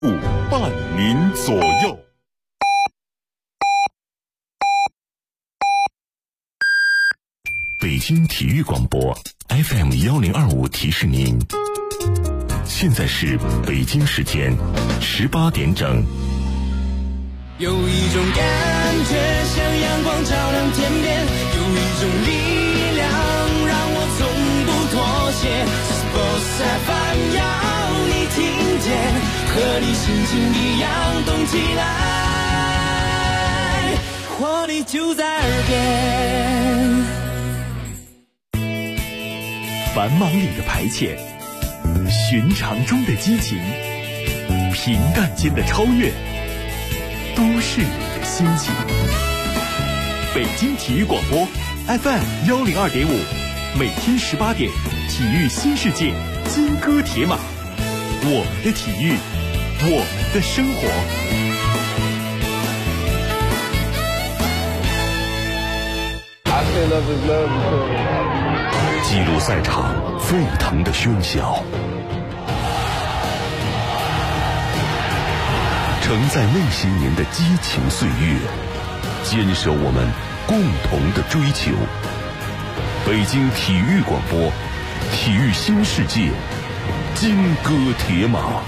伴您左右。北京体育广播 FM1025提示您，现在是北京时间18点整。 有一种感觉像阳光照亮天边，有一种力量让我从不妥协。Sports FM 要你听见，和你心情一样动起来，活力就在耳边。 繁忙里的排遣，寻常中的激情，平淡间的超越，都是你的心情。北京体育广播 FM102.5，每天18点，体育新世界，金戈铁马，我们的体育，我们的生活。 记录赛场沸腾的喧嚣，承载那些年的激情岁月，坚守我们共同的追求。北京体育广播，体育新世界，金戈铁马。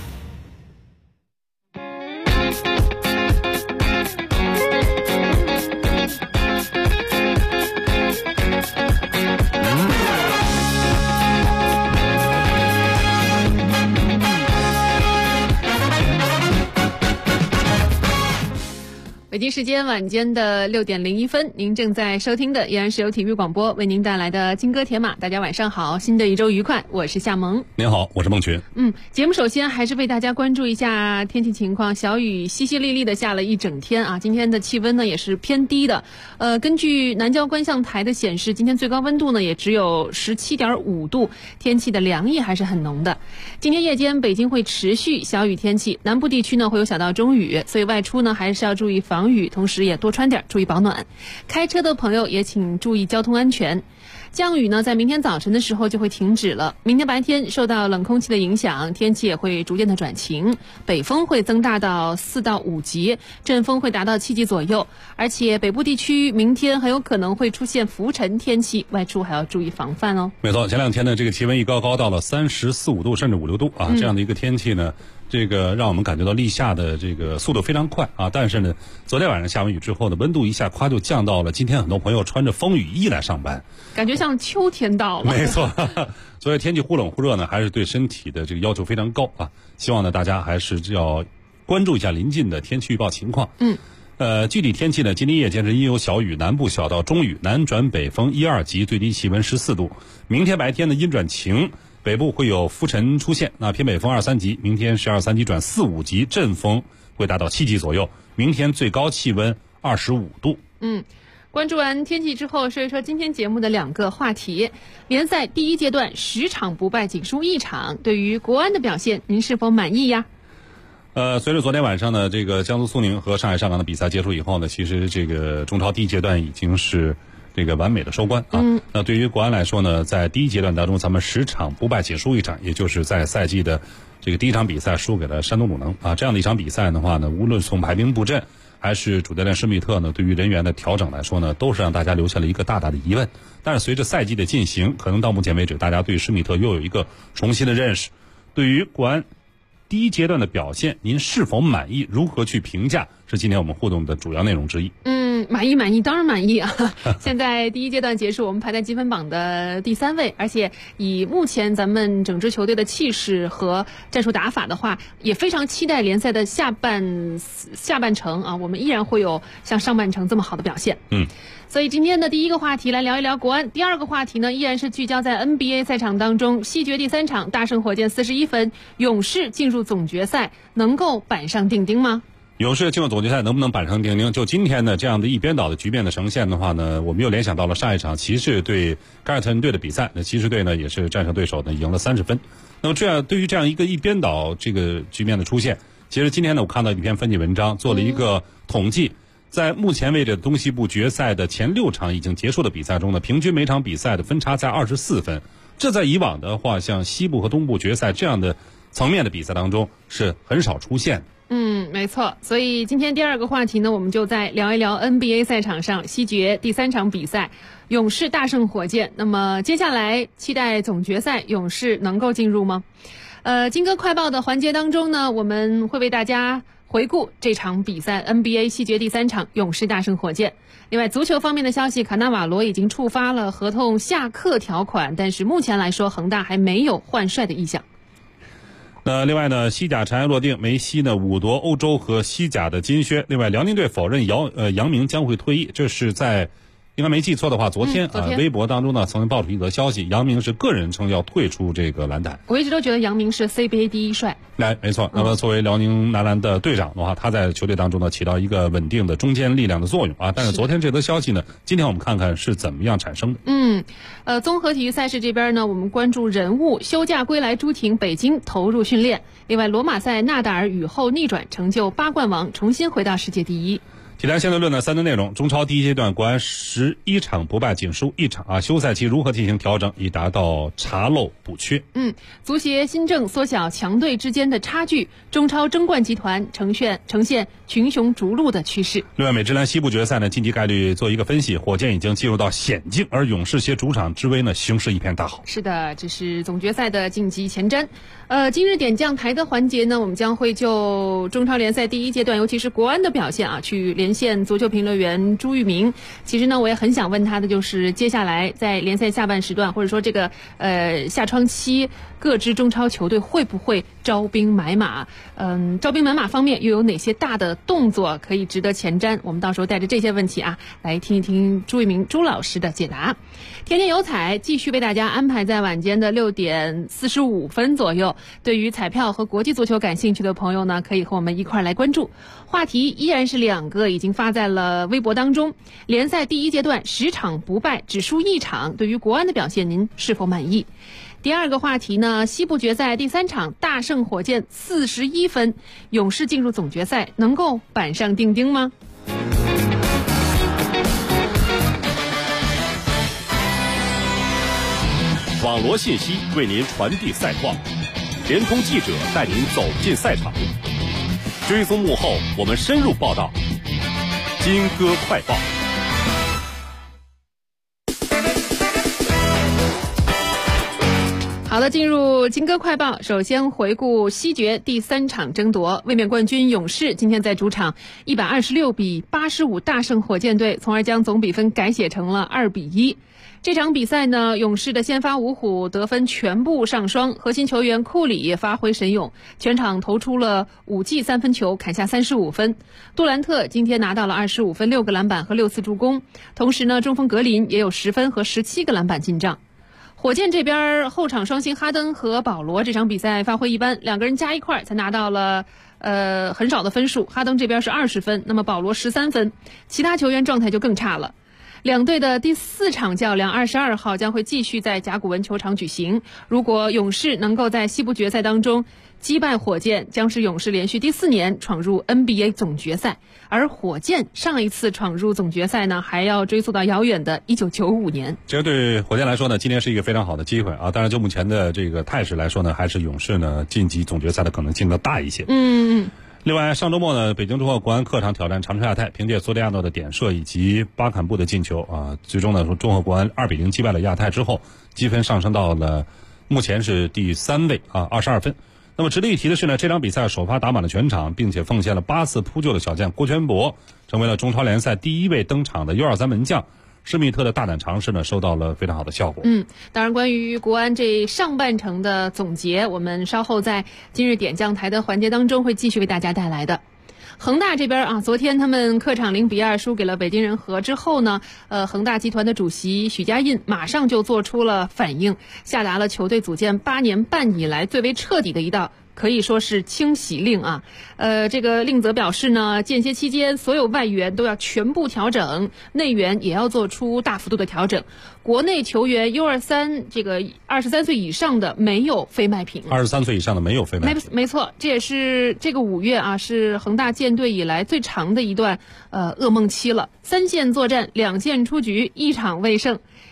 北京时间晚间的6点01分，您正在收听的依然是由体育广播为您带来的金戈铁马。大家晚上好，新的一周愉快，我是夏萌。 您好，我是孟群。 节目首先还是为大家关注一下天气情况，小雨淅淅沥沥的下了一整天啊，今天的气温呢也是偏低的。根据南郊观象台的显示，今天最高温度呢也只有17.5度，天气的凉意还是很浓的。今天夜间北京会持续小雨天气，南部地区呢会有小到中雨，所以外出呢还是要注意防雨，同时也多穿点，注意保暖。开车的朋友也请注意交通安全。降雨呢在明天早晨的时候就会停止了，明天白天受到冷空气的影响，天气也会逐渐的转晴，北风会增大到4到5级，阵风会达到7级左右，而且北部地区明天很有可能会出现浮尘天气，外出还要注意防范哦。 没错，前两天呢这个气温一高到了34、5度甚至5、6度啊，这样的一个天气呢，这个让我们感觉到立夏的这个速度非常快啊，但是呢昨天晚上下完雨之后呢，温度一下夸就降到了今天很多朋友穿着风雨衣来上班， 感觉像秋天到了。 没错，所以天气忽冷忽热呢，还是对身体的这个要求非常高啊。希望呢大家还是要关注一下临近的天气预报情况。具体天气呢，今天夜间是阴有小雨，南部小到中雨，南转北风1、2级，最低气温14度。明天白天呢阴转晴，北部会有浮尘出现，那偏北风2、3级，明天是2、3级转4、5级，阵风会达到7级左右。明天最高气温25度。 关注完天气之后，说一说今天节目的2个话题。联赛第一阶段10场不败，仅输1场，对于国安的表现，您是否满意呀？ 随着昨天晚上呢，这个江苏苏宁和上海上港的比赛结束以后呢，其实这个中超第一阶段已经是这个完美的收官啊。那对于国安来说呢，在第一阶段当中，咱们10场不败仅输1场，也就是在赛季的这个第一场比赛输给了山东鲁能啊。这样的一场比赛的话呢，无论从排兵布阵还是主教练施密特呢，对于人员的调整来说呢，都是让大家留下了一个大大的疑问。但是随着赛季的进行，可能到目前为止，大家对施密特又有一个重新的认识。对于国安第一阶段的表现，您是否满意？如何去评价？是今天我们互动的主要内容之一。 满意，当然满意啊！现在第一阶段结束，我们排在积分榜的第3位，而且以目前咱们整支球队的气势和战术打法的话，也非常期待联赛的下半程啊，我们依然会有像上半程这么好的表现。所以今天的第一个话题来聊一聊国安，第二个话题呢，依然是聚焦在 NBA 赛场当中，西决第3场大胜火箭41分，勇士进入总决赛，能够板上钉钉吗？ 勇士进入总决赛能不能板上钉钉？就今天呢这样的一边倒的局面的呈现的话呢，我们又联想到了上一场骑士对凯尔特人队的比赛，那骑士队呢也是战胜对手呢，赢了30分。那么对于这样一个一边倒这个局面的出现，其实今天呢我看到一篇分析文章，做了一个统计，在目前为止东西部决赛的前6场已经结束的比赛中呢，平均每场比赛的分差在24分。这在以往的话，像西部和东部决赛这样的层面的比赛当中是很少出现的。 没错。所以今天第二个话题呢，我们就再聊一聊 NBA 赛场上西决第3场比赛，勇士大胜火箭。那么接下来期待总决赛，勇士能够进入吗？金哥快报的环节当中呢，我们会为大家回顾这场比赛 NBA 西决第3场，勇士大胜火箭。另外足球方面的消息，卡纳瓦罗已经触发了合同下课条款，但是目前来说恒大还没有换帅的意向。 那另外呢，西甲尘埃落定，梅西呢5夺欧洲和西甲的金靴。另外，辽宁队否认杨明将会退役，这是在应该没记错的话，昨天微博当中呢曾经爆出一则消息，杨明是个人称要退出这个篮坛。 我一直都觉得杨明是 CBA 第一帅。 没错。那么作为辽宁男篮的队长的话，他在球队当中呢起到一个稳定的中坚力量的作用啊。但是昨天这则消息呢，今天我们看看是怎么样产生的。 综合体育赛事这边呢，我们关注人物休假归来，朱婷北京投入训练。另外，罗马赛纳达尔雨后逆转，成就8冠王，重新回到世界第一。 体坛相对论的3段内容：中超第一阶段国安11场不败，仅输1场啊。休赛期如何进行调整，以达到查漏补缺？ 足协新政缩小强队之间的差距，中超争冠集团呈现群雄逐鹿的趋势。 另外，美职篮西部决赛呢，晋级概率做一个分析，火箭已经进入到险境，而勇士携主场之威呢，形势一片大好。 是的，这是总决赛的晋级前瞻。今日点将台的环节呢，我们将会就中超联赛第一阶段，尤其是国安的表现啊，去连线足球评论员朱玉明。其实呢，我也很想问他的就是，接下来在联赛下半时段，或者说这个下窗期，各支中超球队会不会招兵买马？招兵买马方面又有哪些大的动作可以值得前瞻？我们到时候带着这些问题啊，来听一听朱玉明朱老师的解答。天天有彩继续为大家安排在晚间的6点45分左右。对于彩票和国际足球感兴趣的朋友呢，可以和我们一块来关注。话题依然是2个，已经发在了微博当中。联赛第一阶段10场不败，只输1场，对于国安的表现您是否满意？第2个话题呢，西部决赛第3场大胜火箭41分，勇士进入总决赛能够板上钉钉吗？ 网罗信息为您传递赛况，联通记者带您走进赛场，追踪幕后，我们深入报道。金哥快报。 好的，进入金哥快报。首先回顾西决第3场争夺，卫冕冠军勇士今天在主场126比85大胜火箭队，从而将总比分改写成了2比1。这场比赛呢，勇士的先发五虎得分全部上双，核心球员库里也发挥神勇，全场投出了5记3分球，砍下35分。杜兰特今天拿到了25分、6个篮板和6次助攻，同时呢，中锋格林也有10分和17个篮板进账。火箭这边后场双星哈登和保罗这场比赛发挥一般，两个人加一块才拿到了很少的分数，哈登这边是20分，那么保罗13分，其他球员状态就更差了。两队的第4场较量22号将会继续在甲骨文球场举行。如果勇士能够在西部决赛当中击败火箭，将是勇士连续第4年闯入 NBA 总决赛，而火箭上一次闯入总决赛呢，还要追溯到遥远的1995年。 这对火箭来说呢，今年是一个非常好的机会啊！当然，就目前的这个态势来说呢，还是勇士呢晋级总决赛的可能性更大一些。另外，上周末呢，北京中赫国安客场挑战长春亚泰，凭借索里亚诺的点射以及巴坎布的进球啊，最终呢，中赫国安2比0击败了亚泰之后，积分上升到了目前是第3位啊，22分。那么值得一提的是呢，这场比赛首发打满了全场，并且奉献了8次扑救的小将郭全博，成为了中超联赛第1位登场的 U23门将。施密特的大胆尝试呢，收到了非常好的效果。 当然，关于国安这上半程的总结，我们稍后在今日点将台的环节当中会继续为大家带来的。恒大这边啊，昨天他们客场0比2输给了北京人和之后呢，恒大集团的主席许家印马上就做出了反应，下达了球队组建8年半以来最为彻底的一道可以说是清洗令啊。这个令则表示呢，间歇期间所有外援都要全部调整，内援也要做出大幅度的调整。国内球员 U23 这个23岁以上的没有非卖品 ，23岁以上的没有非卖品， 没错，这也是这个5月啊，是恒大建队以来最长的一段噩梦期了。3线作战，2线出局，1场未胜。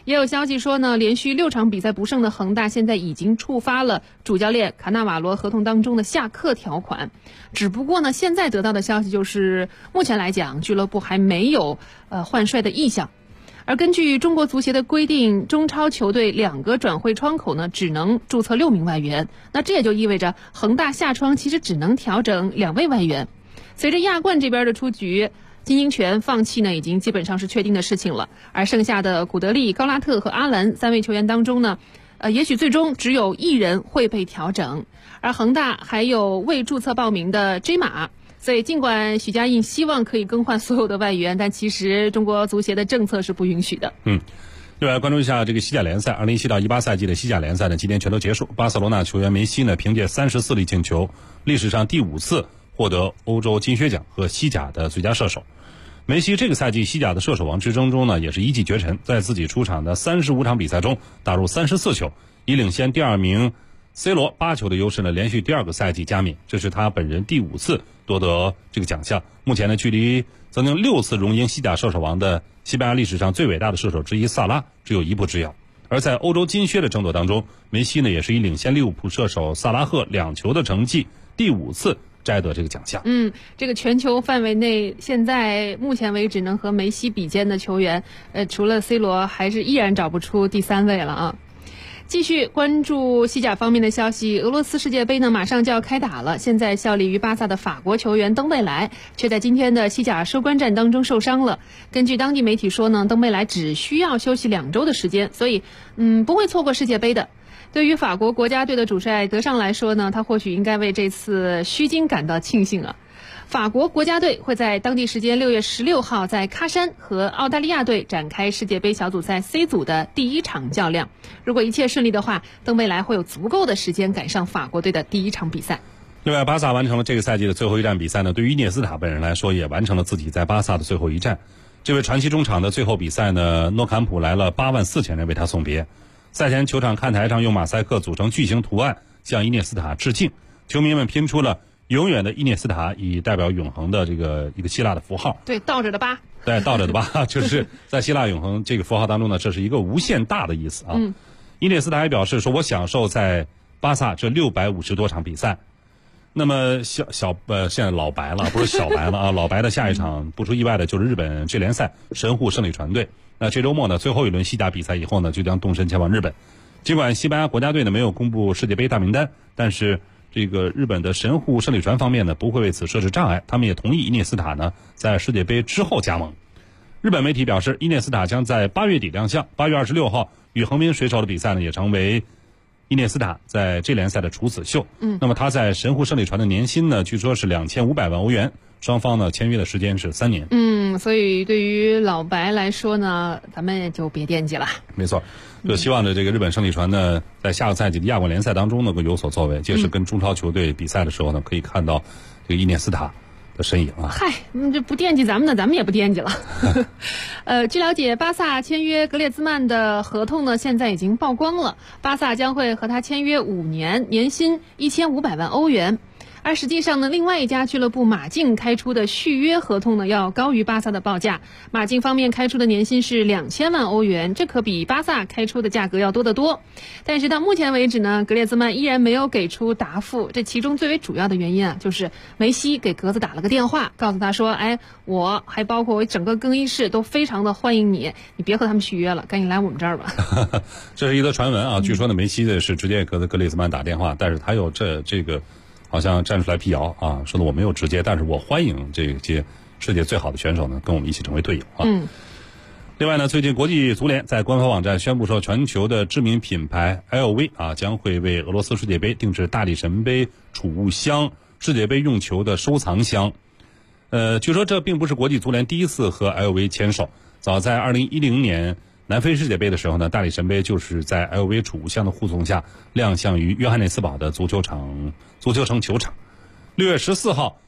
也有消息说呢，连续6场比赛不胜的恒大现在已经触发了主教练卡纳瓦罗合同当中的下课条款。只不过呢，现在得到的消息就是，目前来讲，俱乐部还没有换帅的意向。而根据中国足协的规定，中超球队2个转会窗口呢，只能注册6名外援。那这也就意味着恒大下窗其实只能调整2位外援。随着亚冠这边的出局，金英权放弃呢，已经基本上是确定的事情了。而剩下的古德利、高拉特和阿兰3位球员当中呢，也许最终只有1人会被调整。而恒大还有未注册报名的 J 马。所以尽管许家印希望可以更换所有的外援，但其实中国足协的政策是不允许的。 另外关注一下这个西甲联赛，2017到18赛季的西甲联赛呢，今天全都结束。巴塞罗那球员梅西呢，凭借34粒进球，历史上第5次获得欧洲金靴奖和西甲的最佳射手。梅西这个赛季西甲的射手王之争中呢，也是一骑绝尘，在自己出场的35场比赛中打入34球，以领先第2名 C 罗8球的优势呢，连续第2个赛季加冕，这是他本人第5次夺得这个奖项。目前呢，距离曾经6次荣膺西甲射手王的西班牙历史上最伟大的射手之一萨拉只有1步之遥。而在欧洲金靴的争夺当中，梅西呢也是以领先利物浦射手萨拉赫2球的成绩，第5次摘得这个奖项。 这个全球范围内，现在目前为止能和梅西比肩的球员，除了 C 罗，还是依然找不出第3位了啊。继续关注西甲方面的消息，俄罗斯世界杯呢马上就要开打了。现在效力于巴萨的法国球员登贝莱却在今天的西甲收官战当中受伤了。根据当地媒体说呢，登贝莱只需要休息2周的时间，所以不会错过世界杯的。对于法国国家队的主帅德尚来说呢，他或许应该为这次虚惊感到庆幸啊。法国国家队会在当地时间6月16号在喀山和澳大利亚队展开世界杯小组赛 C 组的第1场较量。如果一切顺利的话，登贝莱会有足够的时间赶上法国队的第1场比赛。 另外，巴萨完成了这个赛季的最后一站比赛呢，对于伊涅斯塔本人来说，也完成了自己在巴萨的最后一战。这位传奇中场的最后比赛呢，诺坎普来了84000人为他送别。赛前球场看台上用马赛克组成巨型图案向伊涅斯塔致敬，球迷们拼出了永远的伊涅斯塔，以代表永恒的这个一个希腊的符号。 对，倒着的八。 对，倒着的八，就是在希腊永恒这个符号当中呢，这是一个无限大的意思啊。伊涅斯塔也表示说，我享受在巴萨这650多场比赛。那么现在老白了，不是小白了啊。老白的下一场不出意外的就是日本职联赛神户胜利船队。那这周末呢，最后一轮西甲比赛以后呢，就将动身前往日本。尽管西班牙国家队呢没有公布世界杯大名单，但是这个日本的神户胜利船方面呢，不会为此设置障碍，他们也同意伊涅斯塔呢在世界杯之后加盟。日本媒体表示，伊涅斯塔将在8月底亮相，8月26号与横滨水手的比赛呢，也成为伊涅斯塔在这联赛的处子秀。那么他在神户胜利船的年薪呢，据说是2500万欧元，双方呢签约的时间是3年。 所以对于老白来说呢，咱们也就别惦记了。 没错，就希望着这个日本胜利船呢，在下个赛季的亚冠联赛当中能够有所作为，届时跟中超球队比赛的时候呢，可以看到这个伊涅斯塔的身影啊。 嗨，这不惦记咱们呢，咱们也不惦记了。据了解，巴萨签约格列兹曼的合同呢，现在已经曝光了，巴萨将会和他签约5年，年薪1500万欧元。而实际上呢，另外一家俱乐部马竞开出的续约合同呢，要高于巴萨的报价。马竞方面开出的年薪是2000万欧元，这可比巴萨开出的价格要多得多。但是到目前为止呢，格列兹曼依然没有给出答复。这其中最为主要的原因啊，就是梅西给格子打了个电话，告诉他说：“我还包括我整个更衣室都非常的欢迎你，你别和他们续约了，赶紧来我们这儿吧。” 这是一则传闻啊，据说呢，梅西的是直接给格列兹曼打电话，但是他有这个。好像站出来辟谣啊，说的我没有直接，但是我欢迎这些世界最好的选手呢，跟我们一起成为队友啊。另外呢，最近国际足联在官方网站宣布说，全球的知名品牌 LV 啊，将会为俄罗斯世界杯定制大力神杯储物箱、世界杯用球的收藏箱。据说这并不是国际足联第一次和 LV 牵手，早在2010年。南非世界杯的时候呢，大力神杯就是在 LV 储物箱的护送下亮相于约翰内斯堡的足球城球场。6月14号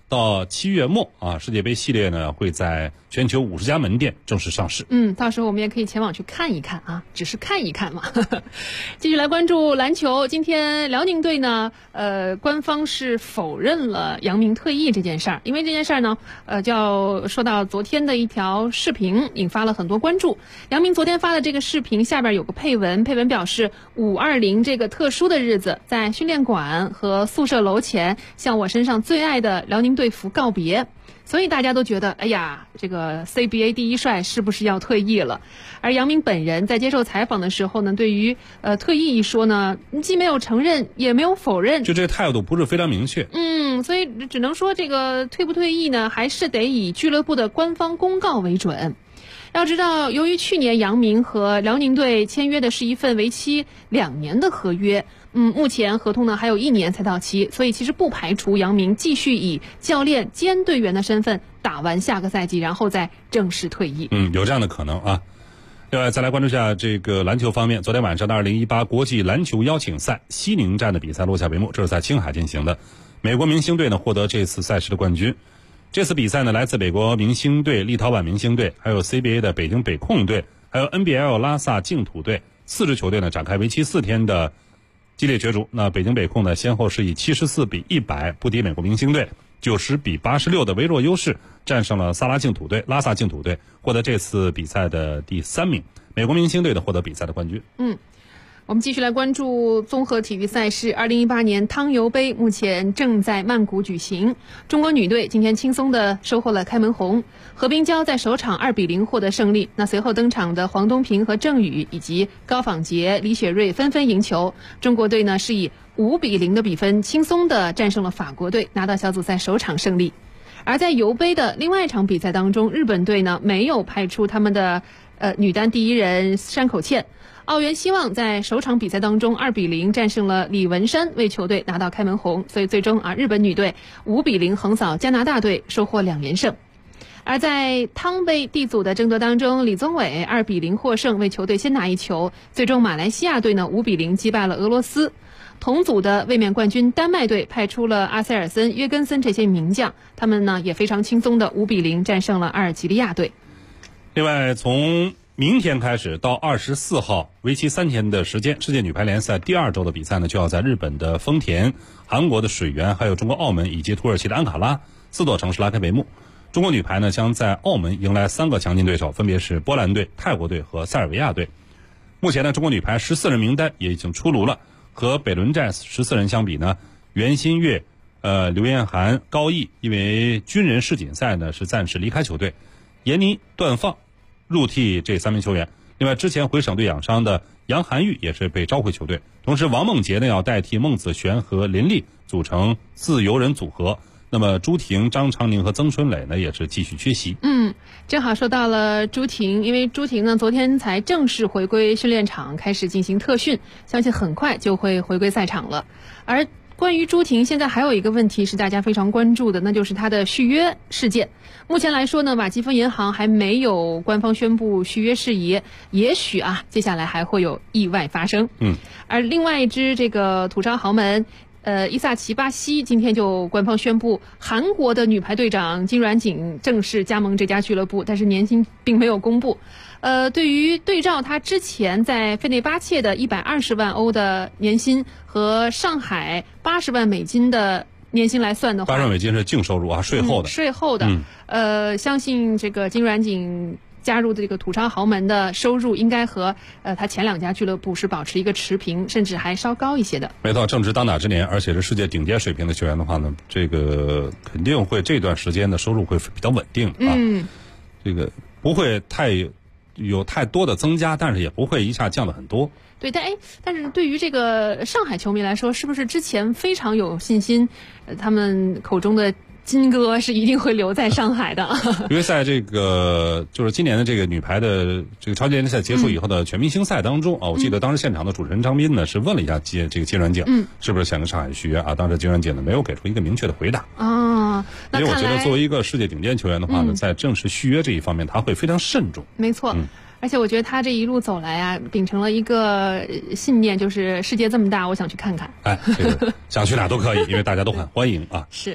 到7月末啊，世界杯系列呢会在全球50家门店正式上市。 到时候我们也可以前往去看一看啊，只是看一看嘛。继续来关注篮球，今天辽宁队呢，官方是否认了杨明退役这件事儿，因为这件事儿呢，就要说到昨天的一条视频，引发了很多关注。杨明昨天发的这个视频下边有个配文表示520这个特殊的日子，在训练馆和宿舍楼前向我身上最爱的辽宁队服告别。所以大家都觉得，哎呀，这个 CBA 第一帅是不是要退役了？而杨明本人在接受采访的时候呢，对于退役一说呢，既没有承认，也没有否认， 就这个态度不是非常明确。 所以只能说这个退不退役呢，还是得以俱乐部的官方公告为准。要知道，由于去年杨明和辽宁队签约的是一份为期2年的合约，目前合同呢还有1年才到期，所以其实不排除杨明继续以教练兼队员的身份打完下个赛季，然后再正式退役。 有这样的可能啊。另外，再来关注一下这个篮球方面，昨天晚上的2018国际篮球邀请赛西宁站的比赛落下帷幕，这是在青海进行的。美国明星队呢获得这次赛事的冠军。这次比赛呢，来自美国明星队、立陶宛明星队，还有 CBA 的北京北控队，还有 NBL 拉萨净土队4支球队呢，展开为期4天的激烈角逐。那北京北控呢，先后是以74比100不敌美国明星队，90比86的微弱优势战胜了拉萨净土队，获得这次比赛的第3名。美国明星队的获得比赛的冠军。 我们继续来关注综合体育赛事。2018年汤尤杯目前正在曼谷举行，中国女队今天轻松地收获了开门红，何冰娇在首场2比0获得胜利。那随后登场的黄东萍和郑宇以及高仿洁、李雪芮纷纷赢球，中国队呢是以5比0的比分轻松地战胜了法国队，拿到小组赛首场胜利。而在尤杯的另外一场比赛当中，日本队呢没有派出他们的女单第一人山口茜。澳元希望在首场比赛当中2比0战胜了李文山，为球队拿到开门红，所以最终日本女队5比0横扫加拿大队，收获2连胜。而在汤杯 D 组的争夺当中，李宗伟2比0获胜，为球队先拿1球，最终马来西亚队呢5比0击败了俄罗斯。同组的卫冕冠军丹麦队派出了阿塞尔森、约根森这些名将，他们呢也非常轻松的5比0战胜了阿尔及利亚队。 另外，从明天开始到24号，为期3天的时间，世界女排联赛第2周的比赛呢，就要在日本的丰田、韩国的水源，还有中国澳门以及土耳其的安卡拉4座城市拉开帷幕。中国女排呢，将在澳门迎来3个强劲对手，分别是波兰队、泰国队和塞尔维亚队。目前呢，中国女排14人名单也已经出炉了。和北仑战14人相比呢，袁心玥、刘彦涵、高毅因为军人世锦赛呢是暂时离开球队，闫妮、段放入替这3名球员。另外，之前回省队养伤的杨涵玉也是被召回球队。同时，王梦洁呢要代替孟子璇和林丽组成自由人组合。那么朱婷、张常宁和曾春蕾呢也是继续缺席。 正好说到了朱婷，因为朱婷呢昨天才正式回归训练场，开始进行特训，相信很快就会回归赛场了。而关于朱婷，现在还有一个问题是大家非常关注的，那就是她的续约事件。目前来说呢，瓦基芬银行还没有官方宣布续约事宜，也许接下来还会有意外发生。而另外一支这个土超豪门伊萨奇巴西今天就官方宣布，韩国的女排队长金软景正式加盟这家俱乐部，但是年薪并没有公布。对于对照他之前在费内巴切的120万欧的年薪和上海80万美金的年薪来算的话， 80万美金是净收入税后的。 税后的，相信这个金软景加入的这个土超豪门的收入应该和他前2家俱乐部是保持一个持平，甚至还稍高一些的。 没错，正值当打之年，而且是世界顶尖水平的球员的话呢，这个肯定会这段时间的收入会比较稳定这个不会有太多的增加，但是也不会一下降得很多。 对，但是对于这个上海球迷来说，是不是之前非常有信心，他们口中的金哥是一定会留在上海的？ 因为在这个就是今年的这个女排的这个超级联赛结束以后的全明星赛当中我记得当时现场的主持人张斌呢是问了一下这个金软景是不是想跟上海续约当时金软景呢没有给出一个明确的回答因为我觉得作为一个世界顶尖球员的话呢，在正式续约这一方面他会非常慎重。 没错。而且我觉得他这一路走来秉承了一个信念，就是世界这么大，我想去看看。 这个想去哪都可以，因为大家都很欢迎是。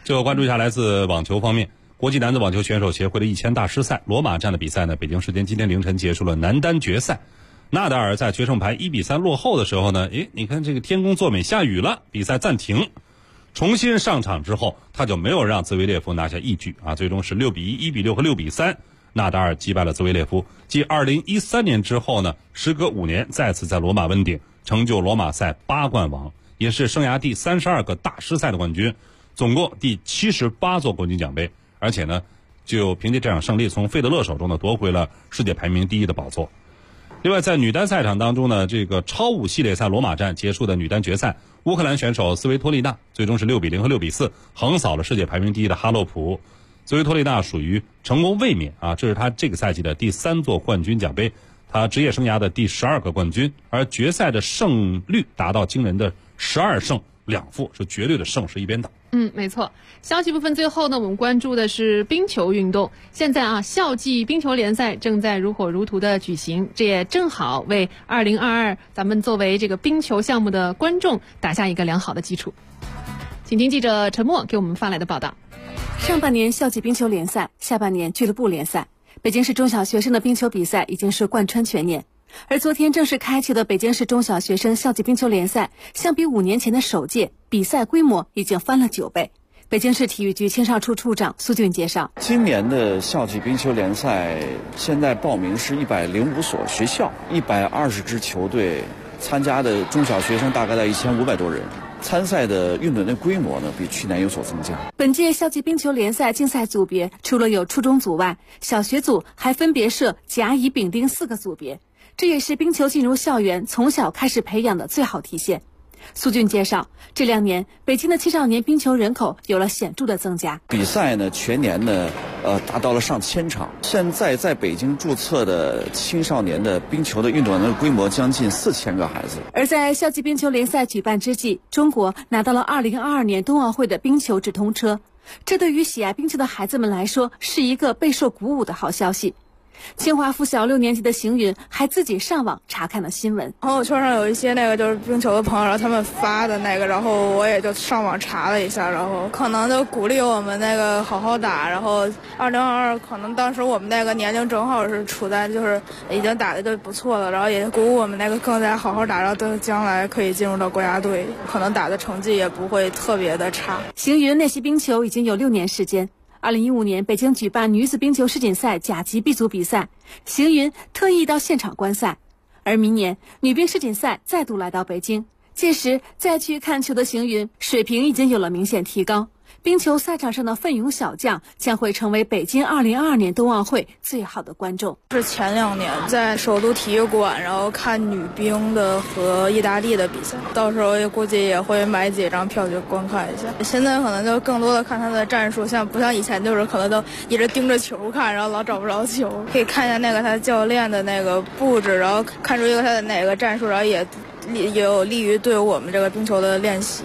最后关注一下来自网球方面，国际男子网球选手协会的1000大师赛罗马站的比赛呢，北京时间今天凌晨结束了男单决赛。纳达尔在决胜盘1-3落后的时候呢，你看这个天公作美，下雨了，比赛暂停，重新上场之后，他就没有让兹维列夫拿下一局啊，最终是6-1、1-6和6-3，纳达尔击败了兹维列夫，继2013年之后呢，时隔5年再次在罗马问鼎，成就罗马赛8冠王，也是生涯第32个大师赛的冠军，总共第78座冠军奖杯，而且呢，就凭借这场胜利，从费德勒手中呢夺回了世界排名第1的宝座。另外，在女单赛场当中呢，这个超5系列赛罗马站结束的女单决赛，乌克兰选手斯维托利娜最终是6-0和6-4横扫了世界排名第1的哈洛普。斯维托利娜属于成功卫冕啊，这是她这个赛季的第3座冠军奖杯，她职业生涯的第12个冠军，而决赛的胜率达到惊人的12胜2负，是绝对的胜势一边倒。 没错。消息部分最后呢，我们关注的是冰球运动。现在啊，校际冰球联赛正在如火如荼的举行，这也正好为2022咱们作为这个冰球项目的观众打下一个良好的基础。请听记者陈默给我们发来的报道。 上半年校际冰球联赛，下半年俱乐部联赛，北京市中小学生的冰球比赛已经是贯穿全年。而昨天正式开启的北京市中小学生校际冰球联赛，相比5年前的首届，比赛规模已经翻了9倍。北京市体育局青少处处长苏俊介绍， 今年的校际冰球联赛现在报名是105所学校，120支球队，参加的中小学生大概在1500多人。参赛的运动员规模呢，比去年有所增加。 本届校际冰球联赛竞赛组别除了有初中组外，小学组还分别设甲、乙、丙、丁4个组别，这也是冰球进入校园从小开始培养的最好体现。苏俊介绍，这2年北京的青少年冰球人口有了显著的增加， 比赛呢全年呢达到了上千场。现在在北京注册的青少年的冰球的运动员的规模将近4000个孩子。 而在校际冰球联赛举办之际，中国拿到了2022年冬奥会的冰球直通车，这对于喜爱冰球的孩子们来说是一个备受鼓舞的好消息。清华附小6年级的邢云还自己上网查看了新闻， 朋友圈上有一些就是冰球的朋友，然后他们发的然后我也就上网查了一下，然后可能就鼓励我们好好打，然后2022可能当时我们年龄正好是处在就是已经打的就不错了，然后也鼓舞我们更加好好打，然后等将来可以进入到国家队，可能打的成绩也不会特别的差。 邢云练习冰球已经有6年时间。2015年北京举办女子冰球世锦赛甲级 B 组比赛，邢云特意到现场观赛。而明年女冰世锦赛再度来到北京，届时再去看球的邢云水平已经有了明显提高，冰球赛场上的奋勇小将将会成为北京2022年冬奥会最好的观众。 是前2年在首都体育馆，然后看女冰的和意大利的比赛，到时候估计也会买几张票去观看一下。现在可能就更多的看他的战术，不像以前就是可能都一直盯着球看，然后老找不着球。可以看一下他教练的布置，然后看出一个他的哪个战术，然后也有利于对我们这个冰球的练习。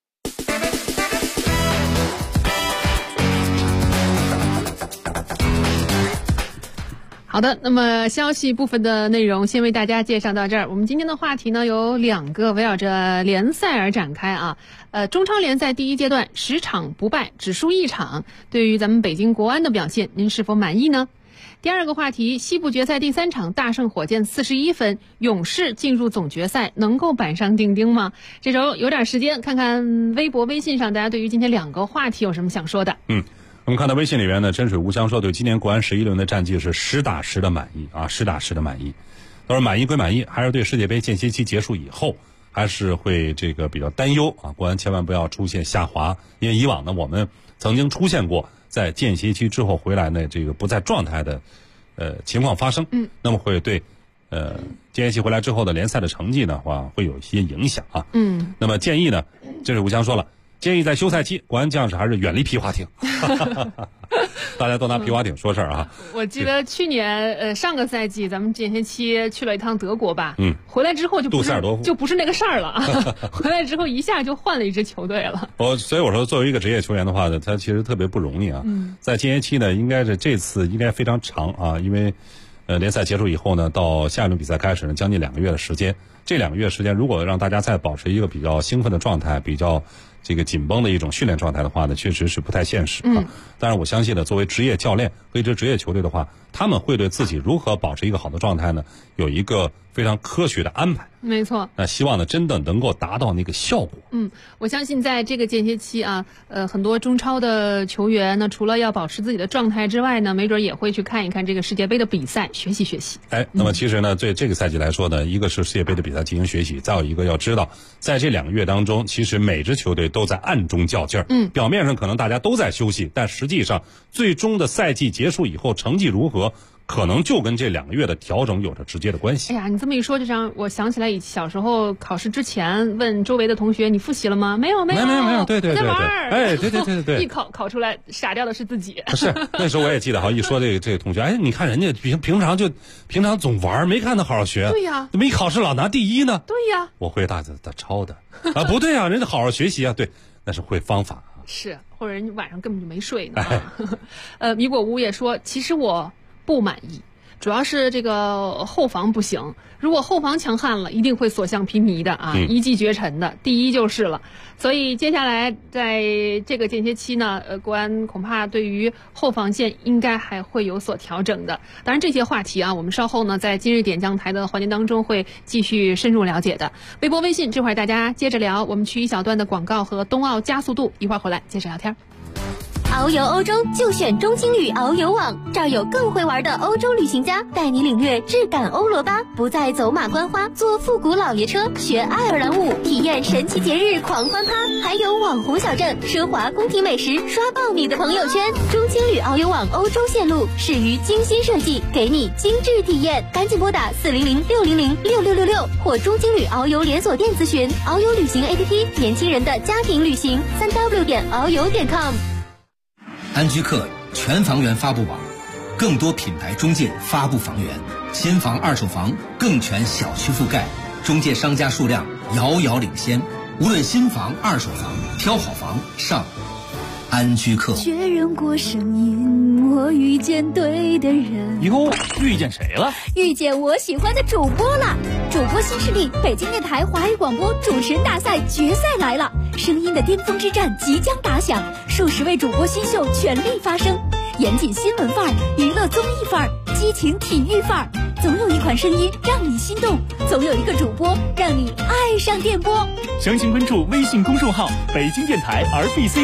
好的，那么消息部分的内容先为大家介绍到这儿。我们今天的话题呢有2个，围绕着联赛而展开啊。中超联赛第1阶段10场不败，只输1场，对于咱们北京国安的表现，您是否满意呢？第2个话题，西部决赛第3场大胜火箭41分，勇士进入总决赛，能够板上钉钉吗？这周有点时间，看看微博、微信上大家对于今天2个话题有什么想说的。 我们看到微信里面呢，真水无香说对今年国安11轮的战绩是实打实的满意啊，实打实的满意。当然满意归满意，还是对世界杯间歇期结束以后，还是会比较担忧啊。国安千万不要出现下滑，因为以往呢我们曾经出现过在间歇期之后回来呢不在状态的情况发生，那么会对间歇期回来之后的联赛的成绩呢会有一些影响啊。那么建议呢，真水无香说了。建议在休赛期，国安将士还是远离皮划艇。大家都拿皮划艇说事儿啊。 我记得去年上个赛季咱们间歇期去了一趟德国吧，回来之后就不是那个事儿了。回来之后一下就换了一支球队了。 所以我说，作为一个职业球员的话呢，他其实特别不容易啊。在间歇期呢，应该是这次应该非常长啊，因为联赛结束以后呢，到下一轮比赛开始呢，将近2个月的时间。这2个月时间，如果让大家再保持一个比较兴奋的状态，比较这个紧绷的一种训练状态的话呢，确实是不太现实啊。当然，我相信呢，作为职业教练和一支职业球队的话，他们会对自己如何保持一个好的状态呢，有一个非常科学的安排。 没错。 那希望呢，真的能够达到那个效果。 我相信在这个间歇期啊，很多中超的球员呢，除了要保持自己的状态之外呢，没准也会去看一看这个世界杯的比赛，学习学习。 那么其实呢，对这个赛季来说呢，一个是世界杯的比赛进行学习，再有一个要知道，在这2个月当中，其实每支球队都在暗中较劲儿。表面上可能大家都在休息，但实际上最终的赛季结束以后，成绩如何，可能就跟这2个月的调整有着直接的关系。 哎呀，你这么一说，就让我想起来小时候考试之前问周围的同学：“你复习了吗？”没有， 对， 在玩儿。 哎，对， 一考出来，傻掉的是自己。 不是，那时候我也记得，好一说这个同学，哎，你看人家平常总玩，没看他好好学。 对呀， 没考试老拿第1呢。 对呀， 我会大抄的啊，不对啊，人家好好学习啊，对，那是会方法。 是，或者人晚上根本就没睡呢。米果屋也说，其实我不满意，主要是这个后防不行。如果后防强悍了，一定会所向披靡的啊，一骑绝尘的，第一就是了。所以接下来在这个间歇期呢，国安恐怕对于后防线应该还会有所调整的。当然这些话题啊，我们稍后呢在今日点将台的环节当中会继续深入了解的。微博微信这会儿大家接着聊，我们去一小段的广告和冬奥加速度，一会儿回来接着聊天。 遨游欧洲就选中青旅遨游网，这儿有更会玩的欧洲旅行家，带你领略质感欧罗巴，不再走马观花，坐复古老爷车，学爱尔兰舞，体验神奇节日狂欢趴，还有网红小镇、奢华宫廷美食，刷爆你的朋友圈。中青旅遨游网欧洲线路始于精心设计，给你精致体验，赶紧拨打400-600-6666或中青旅遨游连锁店咨询。遨游旅行 APP， 年轻人的家庭旅行，3w.遨游.com。 安居客全房源发布网，更多品牌中介发布房源，新房二手房更全小区覆盖，中介商家数量遥遥领先。无论新房二手房，挑好房上安居客。 确认过声音，我遇见对的人。 哟，遇见谁了？ 遇见我喜欢的主播了。主播新势力北京电台华语广播主持人大赛决赛来了，声音的巅峰之战即将打响，数十位主播新秀全力发声，严谨新闻范儿，娱乐综艺范儿，激情体育范儿，总有一款声音让你心动，总有一个主播让你爱上电波。 详情关注微信公众号北京电台 RBC。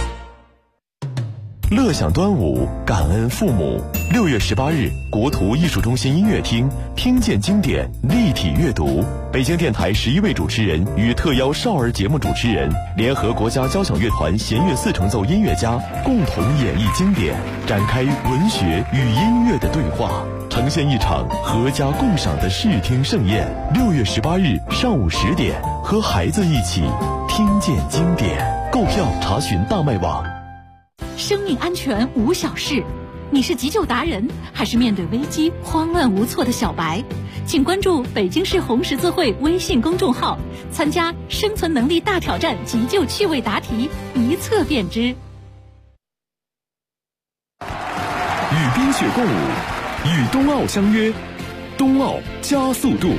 乐享端午，感恩父母。6月18日，国图艺术中心音乐厅，听见经典，立体阅读。北京电台11位主持人与特邀少儿节目主持人，联合国家交响乐团弦乐4重奏音乐家，共同演绎经典，展开文学与音乐的对话，呈现一场合家共赏的视听盛宴。6月18日上午10点，和孩子一起听见经典。购票查询大麦网。 生命安全无小事，你是急救达人，还是面对危机慌乱无措的小白？请关注北京市红十字会微信公众号，参加生存能力大挑战急救趣味答题，一测便知。与冰雪共舞，与冬奥相约，冬奥加速度。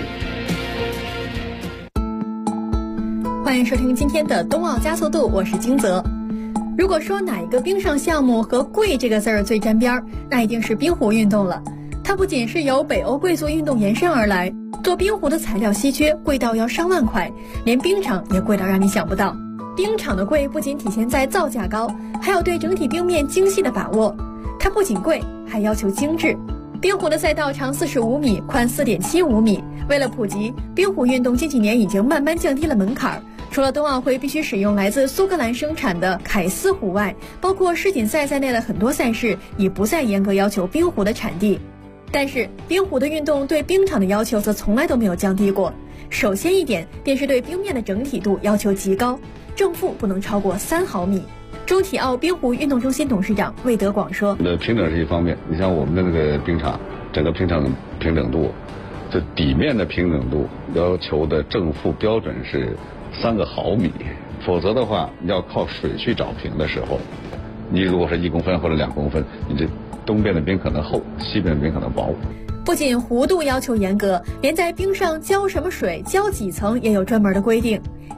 欢迎收听今天的冬奥加速度，我是金泽。如果说哪一个冰上项目和贵这个字儿最沾边儿，那一定是冰壶运动了。它不仅是由北欧贵族运动延伸而来，做冰壶的材料稀缺，贵到要上万块，连冰场也贵到让你想不到。冰场的贵不仅体现在造价高，还有对整体冰面精细的把握。它不仅贵，还要求精致。冰壶的赛道长45米，宽4.75米。为了普及，冰壶运动近几年已经慢慢降低了门槛。除了冬奥会必须使用来自苏格兰生产的凯斯壶外，包括世锦赛在内的很多赛事已不再严格要求冰壶的产地。但是冰壶的运动对冰场的要求则从来都没有降低过。首先一点便是对冰面的整体度要求极高，正负不能超过3毫米。中体奥冰壶运动中心董事长魏德广说： 平整是一方面，你像我们的那个冰场，整个冰场的平整度，这底面的平整度要求的正负标准是3个毫米，否则的话要靠水去找平的时候，你如果是1公分或者2公分，你这东边的冰可能厚，西边的冰可能薄。 不仅弧度要求严格，连在冰上浇什么水、浇几层也有专门的规定。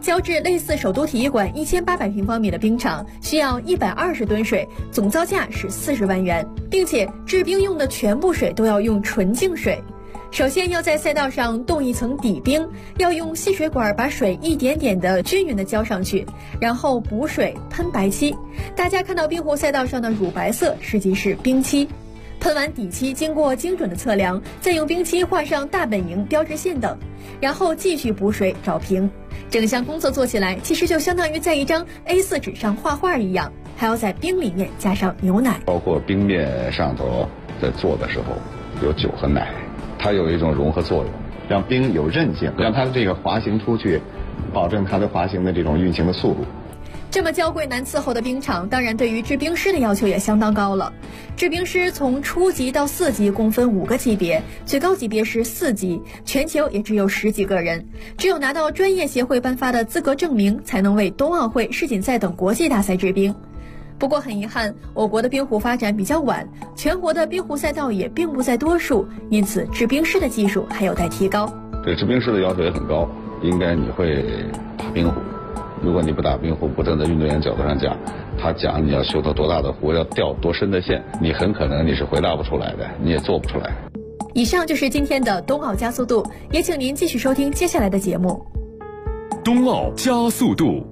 浇制类似首都体育馆1800平方米的冰场需要120吨水，总造价是40万元，并且制冰用的全部水都要用纯净水。首先要在赛道上冻一层底冰，要用细水管把水一点点的均匀的浇上去，然后补水喷白漆。大家看到冰壶赛道上的乳白色实际是冰漆。喷完底漆，经过精准的测量，再用冰漆画上大本营标志线等，然后继续补水找平。整项工作做起来其实就相当于在一张 A4 纸上画画一样，还要在冰里面加上牛奶。 包括冰面上头在做的时候有酒和奶，它有一种融合作用，让冰有韧性，让它的这个滑行出去，保证它的滑行的这种运行的速度。 这么娇贵难伺候的冰场，当然对于制冰师的要求也相当高了。制冰师从初级到4级共分5个级别，最高级别是4级，全球也只有10几个人。只有拿到专业协会颁发的资格证明，才能为冬奥会、世锦赛等国际大赛制冰。不过很遗憾，我国的冰壶发展比较晚，全国的冰壶赛道也并不在多数，因此制冰师的技术还有待提高。 对制冰师的要求也很高，应该你会打冰壶。如果你不打冰壶，不站在运动员角度上讲，他讲你要修到多大的壶，要掉多深的线，你很可能你是回答不出来的，你也做不出来。 以上就是今天的冬奥加速度，也请您继续收听接下来的节目。 冬奥加速度。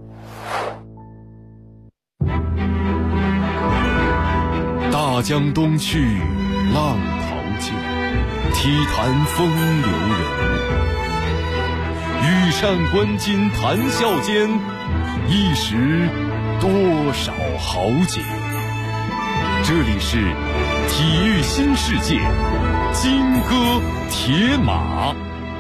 大江东去，浪淘尽，体坛风流人物。羽扇纶巾谈笑间，一时多少豪杰。这里是体育新世界，金戈铁马。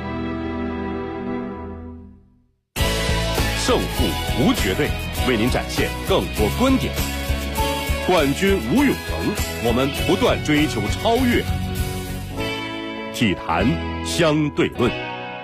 胜负无绝对，为您展现更多观点。冠军无永恒，我们不断追求超越。体坛相对论。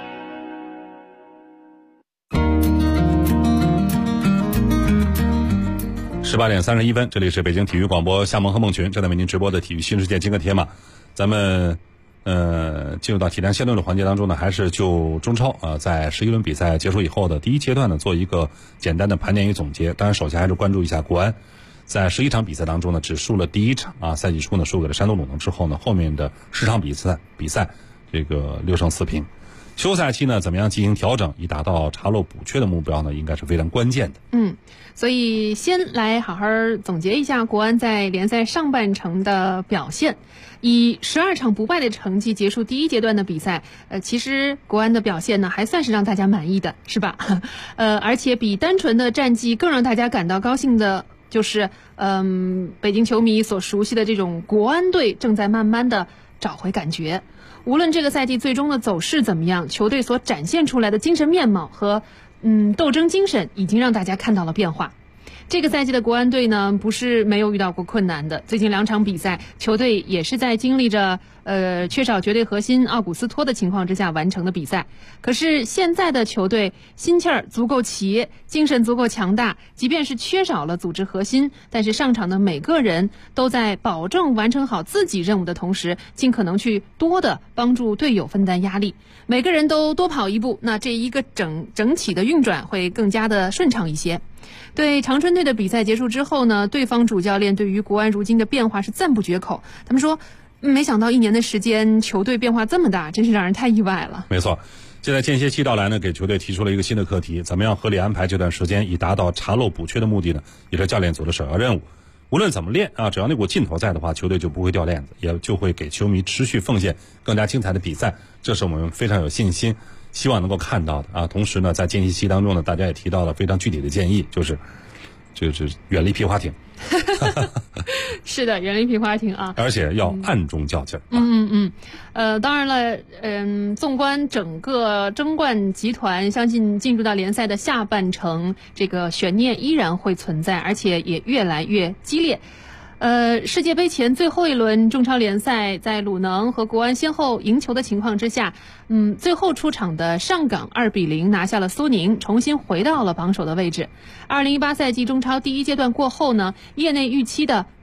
18点31分，这里是北京体育广播夏萌和梦群正在为您直播的体育新世界金戈铁马。咱们进入到体坛相对论的环节当中呢，还是就中超在11轮比赛结束以后的第一阶段呢，做一个简单的盘点与总结。当然，首先还是关注一下国安，在11场比赛当中呢，只输了第一场赛季初呢输给了山东鲁能之后呢，后面的10场比赛这个6胜4平。休赛期呢，怎么样进行调整，以达到查漏补缺的目标呢？应该是非常关键的。 所以先来好好总结一下国安在联赛上半程的表现，以12场不败的成绩结束第一阶段的比赛。其实国安的表现呢，还算是让大家满意的，是吧？而且比单纯的战绩更让大家感到高兴的，就是北京球迷所熟悉的这种国安队正在慢慢的找回感觉。无论这个赛季最终的走势怎么样，球队所展现出来的精神面貌和斗争精神已经让大家看到了变化。这个赛季的国安队呢，不是没有遇到过困难的。最近2场比赛，球队也是在经历着缺少绝对核心奥古斯托的情况之下完成的比赛。可是现在的球队心气儿足够齐，精神足够强大，即便是缺少了组织核心，但是上场的每个人都在保证完成好自己任务的同时，尽可能去多的帮助队友分担压力。每个人都多跑一步，那这一个整体的运转会更加的顺畅一些。对长春队的比赛结束之后呢，对方主教练对于国安如今的变化是赞不绝口。他们说，没想到1年的时间，球队变化这么大，真是让人太意外了。 没错，现在间歇期到来呢，给球队提出了一个新的课题，怎么样合理安排这段时间，以达到查漏补缺的目的呢？也是教练组的首要任务。无论怎么练只要那股劲头在的话，球队就不会掉链子，也就会给球迷持续奉献更加精彩的比赛。这是我们非常有信心希望能够看到的同时呢，在间歇期当中呢，大家也提到了非常具体的建议，就是远离皮划艇。 是的，远离皮划艇而且要暗中较劲当然了，纵观整个争冠集团，相信进入到联赛的下半程，这个悬念依然会存在，而且也越来越激烈。世界杯前最后一轮中超联赛，在鲁能和国安先后赢球的情况之下，最后出场的上港2-0拿下了苏宁，重新回到了榜首的位置。2018赛季中超第一阶段过后呢，业内预期的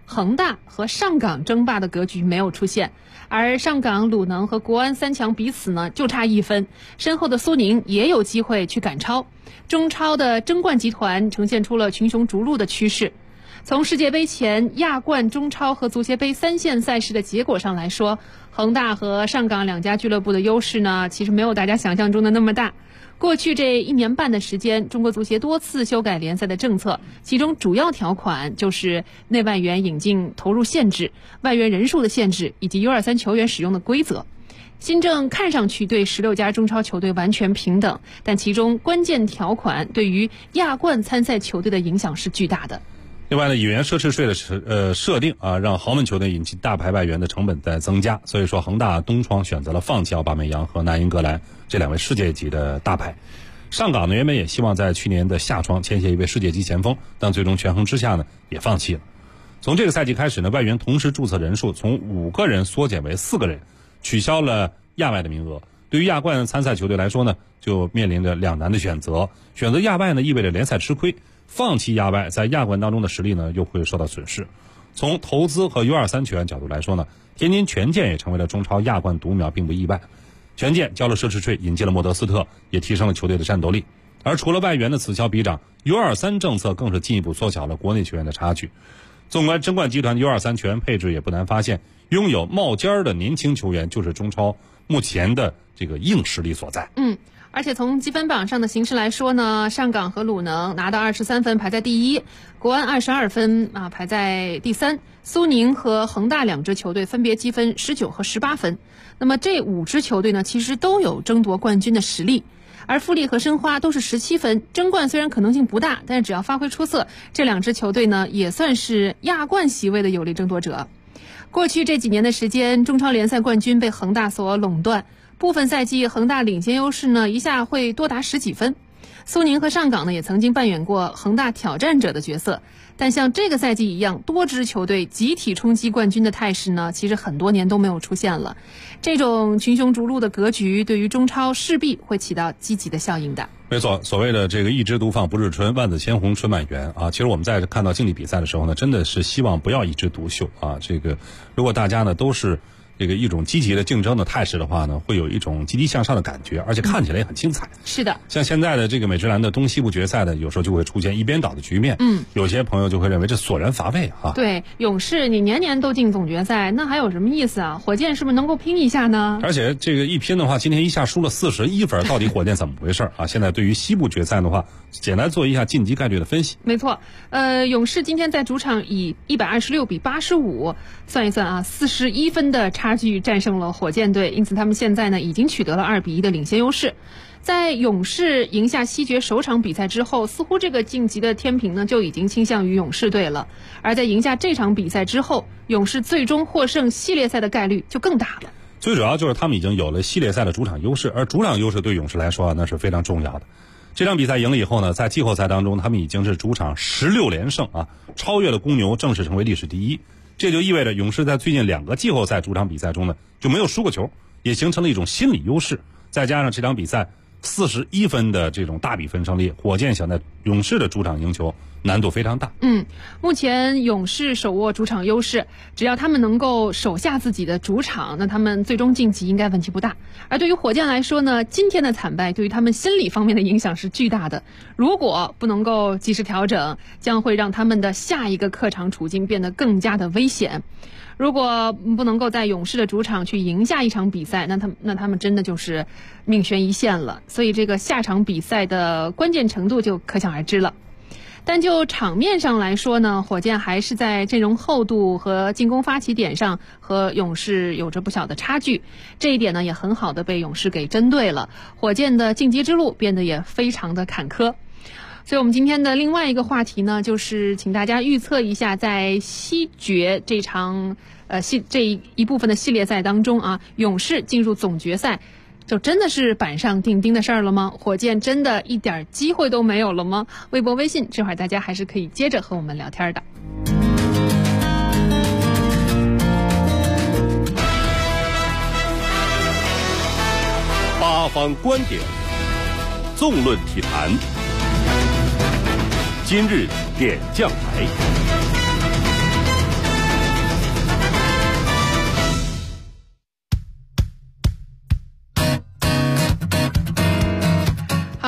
恒大和上港争霸的格局没有出现，而上港、鲁能和国安3强彼此呢就差1分，身后的苏宁也有机会去赶超。中超的争冠集团呈现出了群雄逐鹿的趋势。从世界杯前亚冠、中超和足协杯3线赛事的结果上来说，恒大和上港2家俱乐部的优势呢，其实没有大家想象中的那么大。过去这1年半的时间，中国足协多次修改联赛的政策，其中主要条款就是内外援引进投入限制、外援人数的限制以及 U23 球员使用的规则。新政看上去对16家中超球队完全平等，但其中关键条款对于亚冠参赛球队的影响是巨大的。 另外呢，引援奢侈税的设定啊，让豪门球队引进大牌外援的成本在增加，所以说恒大东窗选择了放弃奥巴梅扬和纳英格兰这2位世界级的大牌。上港呢原本也希望在去年的夏窗签下一位世界级前锋，但最终权衡之下呢也放弃了。从这个赛季开始呢，外援同时注册人数从5个人缩减为4个人，取消了亚外的名额。对于亚冠参赛球队来说呢，就面临着2难的选择。选择亚外呢，意味着联赛吃亏；放弃亚外，在亚冠当中的实力呢，又会受到损失。从投资和 U23 球员角度来说呢，天津权健也成为了中超亚冠独苗，并不意外。权健交了奢侈税，引进了莫德斯特，也提升了球队的战斗力。而除了外援的此消彼长， U23 政策更是进一步缩小了国内球员的差距。纵观争冠集团 U23 球员配置，也不难发现，拥有冒尖的年轻球员就是中超目前的这个硬实力所在。 而且从积分榜上的形势来说呢，上港和鲁能拿到23分排在第一，国安22分排在第3，苏宁和恒大2支球队分别积分19和18分。那么这5支球队呢，其实都有争夺冠军的实力。而富力和申花都是17分，争冠虽然可能性不大，但是只要发挥出色，这2支球队呢也算是亚冠席位的有力争夺者。过去这几年的时间，中超联赛冠军被恒大所垄断，部分赛季恒大领先优势呢一下会多达10几分。苏宁和上港呢也曾经扮演过恒大挑战者的角色，但像这个赛季一样多支球队集体冲击冠军的态势呢，其实很多年都没有出现了。这种群雄逐鹿的格局对于中超势必会起到积极的效应的。 没错，所谓的这个一枝独放不日春，万紫千红春满园啊。其实我们在看到竞技比赛的时候呢，真的是希望不要一枝独秀啊。这个如果大家呢都是这个一种积极的竞争的态势的话呢，会有一种积极向上的感觉，而且看起来也很精彩。 是的， 像现在的这个美职篮的东西部决赛呢，有时候就会出现一边倒的局面。有些朋友就会认为这索然乏味啊。 对，勇士你年年都进总决赛，那还有什么意思啊？火箭是不是能够拼一下呢？ 而且这个一拼的话，今天一下输了41分，到底火箭怎么回事啊？现在对于西部决赛的话，简单做一下晋级概率的分析。 没错，勇士今天在主场以126比85，算一算啊，41分的差距战胜了火箭队，因此他们现在呢已经取得了2比1的领先优势。在勇士赢下西决首场比赛之后，似乎这个晋级的天平呢就已经倾向于勇士队了。而在赢下这场比赛之后，勇士最终获胜系列赛的概率就更大了。 最主要就是他们已经有了系列赛的主场优势，而主场优势对勇士来说那是非常重要的。这场比赛赢了以后呢，在季后赛当中他们已经是主场16连胜啊，超越了公牛，正式成为历史第一。这就意味着勇士在最近2个季后赛主场比赛中呢就没有输过球，也形成了一种心理优势。再加上这场比赛41分的这种大比分胜利，火箭想在勇士的主场赢球难度非常大。 目前勇士手握主场优势，只要他们能够守下自己的主场，那他们最终晋级应该问题不大。而对于火箭来说呢，今天的惨败对于他们心理方面的影响是巨大的。如果不能够及时调整，将会让他们的下一个客场处境变得更加的危险。如果不能够在勇士的主场去赢下一场比赛，那他们真的就是命悬一线了。所以这个下场比赛的关键程度就可想而知了。但就场面上来说呢，火箭还是在阵容厚度和进攻发起点上和勇士有着不小的差距，这一点呢也很好的被勇士给针对了，火箭的晋级之路变得也非常的坎坷。所以我们今天的另外一个话题呢，就是请大家预测一下，在西决这场这一部分的系列赛当中啊，勇士进入总决赛就真的是板上钉钉的事儿了吗？火箭真的一点机会都没有了吗？微博微信这会儿大家还是可以接着和我们聊天的。 八方观点，纵论体坛，今日点将台。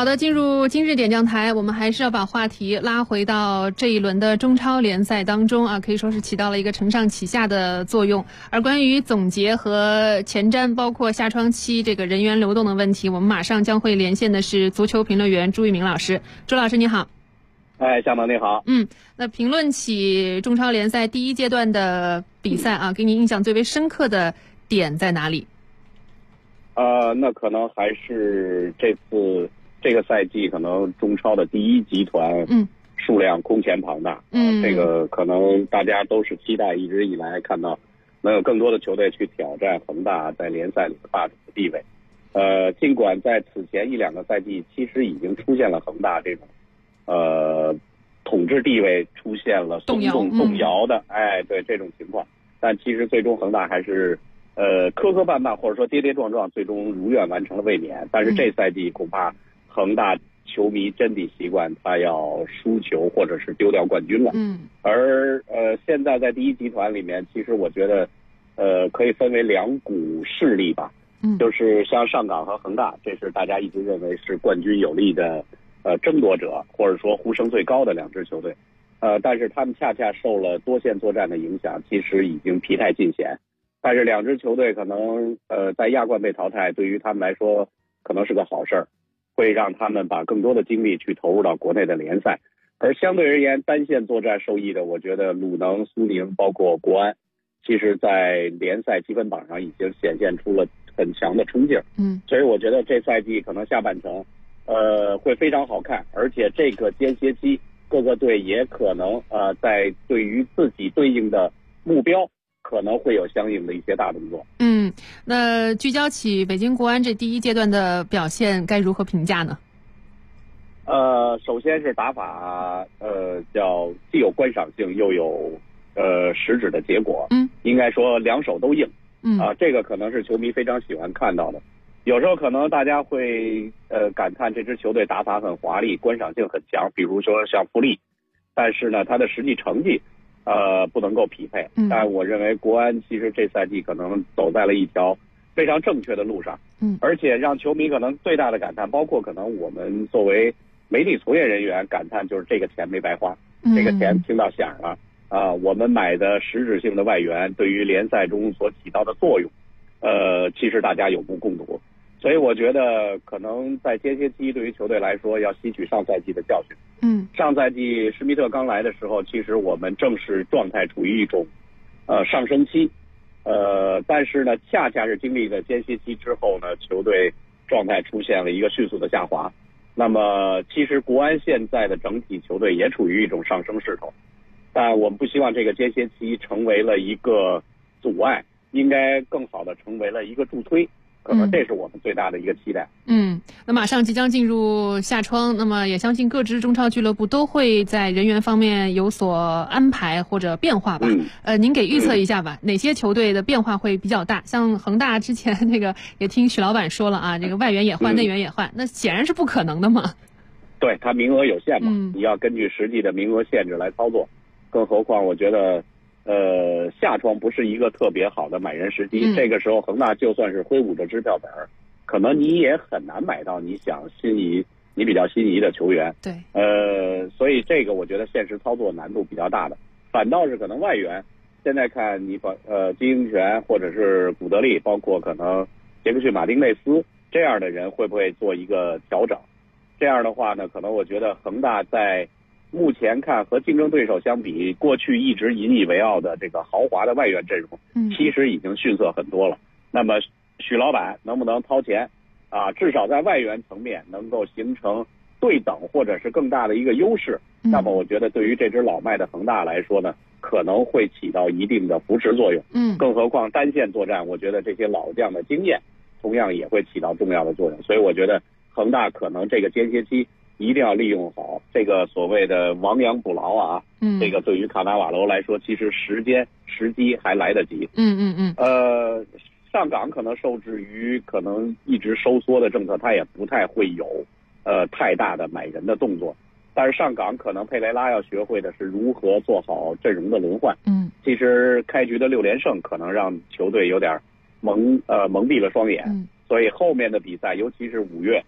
的，进入今日点将台，我们还是要把话题拉回到这一轮的中超联赛当中啊，可以说是起到了一个承上启下的作用。而关于总结和前瞻，包括下窗期这个人员流动的问题，我们马上将会连线的是足球评论员朱玉明老师。朱老师你好。 夏萌你好。 那评论起中超联赛第一阶段的比赛啊，给你印象最为深刻的点在哪里？ 那可能还是这个赛季可能中超的第一集团数量空前庞大，这个可能大家都是期待一直以来看到能有更多的球队去挑战恒大在联赛里的霸主的地位。尽管在此前1-2个赛季其实已经出现了恒大这种统治地位出现了动摇的对这种情况，但其实最终恒大还是磕磕绊绊或者说跌跌撞撞，最终如愿完成了卫冕。但是这赛季恐怕恒大球迷真的习惯他要输球或者是丢掉冠军了。而现在在第一集团里面，其实我觉得可以分为2股势力吧，就是像上港和恒大，这是大家一直认为是冠军有力的争夺者，或者说呼声最高的2支球队。但是他们恰恰受了多线作战的影响，其实已经疲态尽显。但是2支球队可能在亚冠被淘汰，对于他们来说可能是个好事儿，会让他们把更多的精力去投入到国内的联赛。而相对而言，单线作战受益的，我觉得鲁能、苏宁包括国安，其实在联赛积分榜上已经显现出了很强的冲劲。所以我觉得这赛季可能下半程会非常好看，而且这个间歇期各个队也可能在对于自己对应的目标可能会有相应的一些大动作。 那聚焦起北京国安这第一阶段的表现，该如何评价呢？ 首先是打法，叫既有观赏性又有实质的结果。应该说2手都硬。这个可能是球迷非常喜欢看到的。有时候可能大家会感叹这支球队打法很华丽，观赏性很强，比如说像富力，但是呢，他的实际成绩不能够匹配。但我认为国安其实这赛季可能走在了一条非常正确的路上。而且让球迷可能最大的感叹，包括可能我们作为媒体从业人员感叹，就是这个钱没白花，这个钱听到响了。我们买的实质性的外援对于联赛中所起到的作用，其实大家有目共睹。所以我觉得可能在间歇期对于球队来说要吸取上赛季的教训。上赛季施密特刚来的时候，其实我们正是状态处于一种上升期，但是呢恰恰是经历了间歇期之后呢，球队状态出现了一个迅速的下滑。那么其实国安现在的整体球队也处于一种上升势头，但我们不希望这个间歇期成为了一个阻碍，应该更好的成为了一个助推。可能这是我们最大的一个期待。 那马上即将进入夏窗，那么也相信各支中超俱乐部都会在人员方面有所安排或者变化吧。您给预测一下吧，哪些球队的变化会比较大？像恒大之前那个也听许老板说了啊，这个外援也换，内援也换，那显然是不可能的嘛。 对，他名额有限嘛，你要根据实际的名额限制来操作。更何况我觉得夏窗不是一个特别好的买人时机。这个时候恒大就算是挥舞着支票本，可能你也很难买到你比较心仪的球员。 对， 所以这个我觉得现实操作难度比较大的。反倒是可能外援，现在看你金英权或者是古德利，包括可能杰克逊马丁内斯这样的人会不会做一个调整？这样的话呢，可能我觉得恒大在目前看和竞争对手相比，过去一直引以为傲的这个豪华的外援阵容，其实已经逊色很多了。那么许老板能不能掏钱至少在外援层面能够形成对等或者是更大的一个优势，那么我觉得对于这支老迈的恒大来说呢，可能会起到一定的扶持作用。更何况单线作战，我觉得这些老将的经验同样也会起到重要的作用。所以我觉得恒大可能这个间歇期一定要利用好这个所谓的亡羊补牢这个对于卡纳瓦罗来说，其实时机还来得及。上港可能受制于可能一直收缩的政策，他也不太会有太大的买人的动作。但是上港可能佩雷拉要学会的是如何做好阵容的轮换。其实开局的6连胜可能让球队有点蒙蔽了双眼。所以后面的比赛，尤其是5月，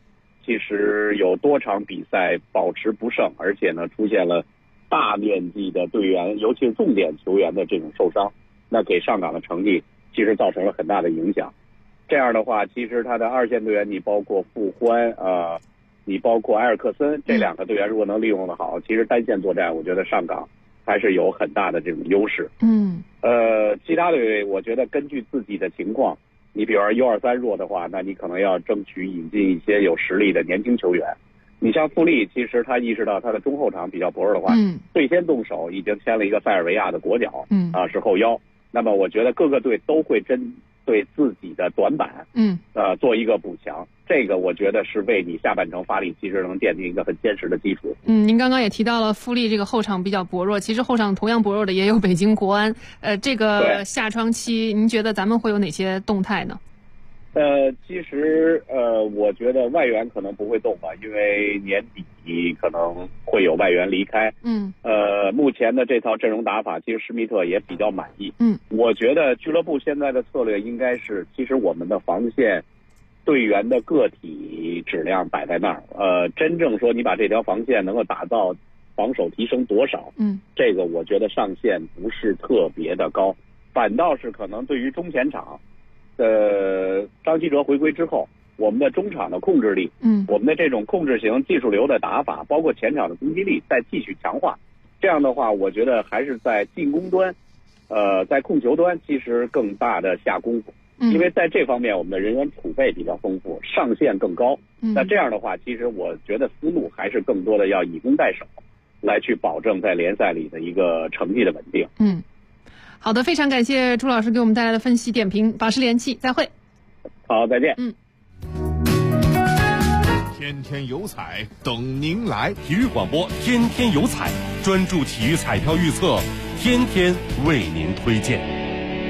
其实有多场比赛保持不胜，而且呢出现了大面积的队员，尤其是重点球员的这种受伤，那给上港的成绩其实造成了很大的影响。这样的话，其实他的二线队员，你包括傅欢你包括埃尔克森这两个队员，如果能利用的好，其实单线作战，我觉得上港还是有很大的这种优势。其他队我觉得根据自己的情况，你比如说U23弱的话，那你可能要争取引进一些有实力的年轻球员。你像富力，其实他意识到他的中后场比较薄弱的话，最先动手已经签了一个塞尔维亚的国脚，是后腰。那么我觉得各个队都会针对自己的短板，做一个补强。这个我觉得是为你下半程发力其实能奠定一个很坚实的基础。 您刚刚也提到了富力这个后场比较薄弱，其实后场同样薄弱的也有北京国安。这个下窗期，您觉得咱们会有哪些动态呢？ 其实我觉得外援可能不会动吧，因为年底可能会有外援离开。目前的这套阵容打法，其实施密特也比较满意。我觉得俱乐部现在的策略应该是，其实我们的防线队员的个体质量摆在那儿，真正说你把这条防线能够打造防守提升多少，这个我觉得上限不是特别的高，反倒是可能对于中前场。张稀哲回归之后，我们的中场的控制力，我们的这种控制型技术流的打法，包括前场的攻击力再继续强化。这样的话，我觉得还是在进攻端，在控球端其实更大的下功夫，因为在这方面我们的人员储备比较丰富，上限更高。那这样的话，其实我觉得思路还是更多的要以攻代守，来去保证在联赛里的一个成绩的稳定。 好的，非常感谢朱老师给我们带来的分析点评，保持联系，再会。 好，再见。 天天有彩等您来，体育广播天天有彩，专注体育彩票预测，天天为您推荐。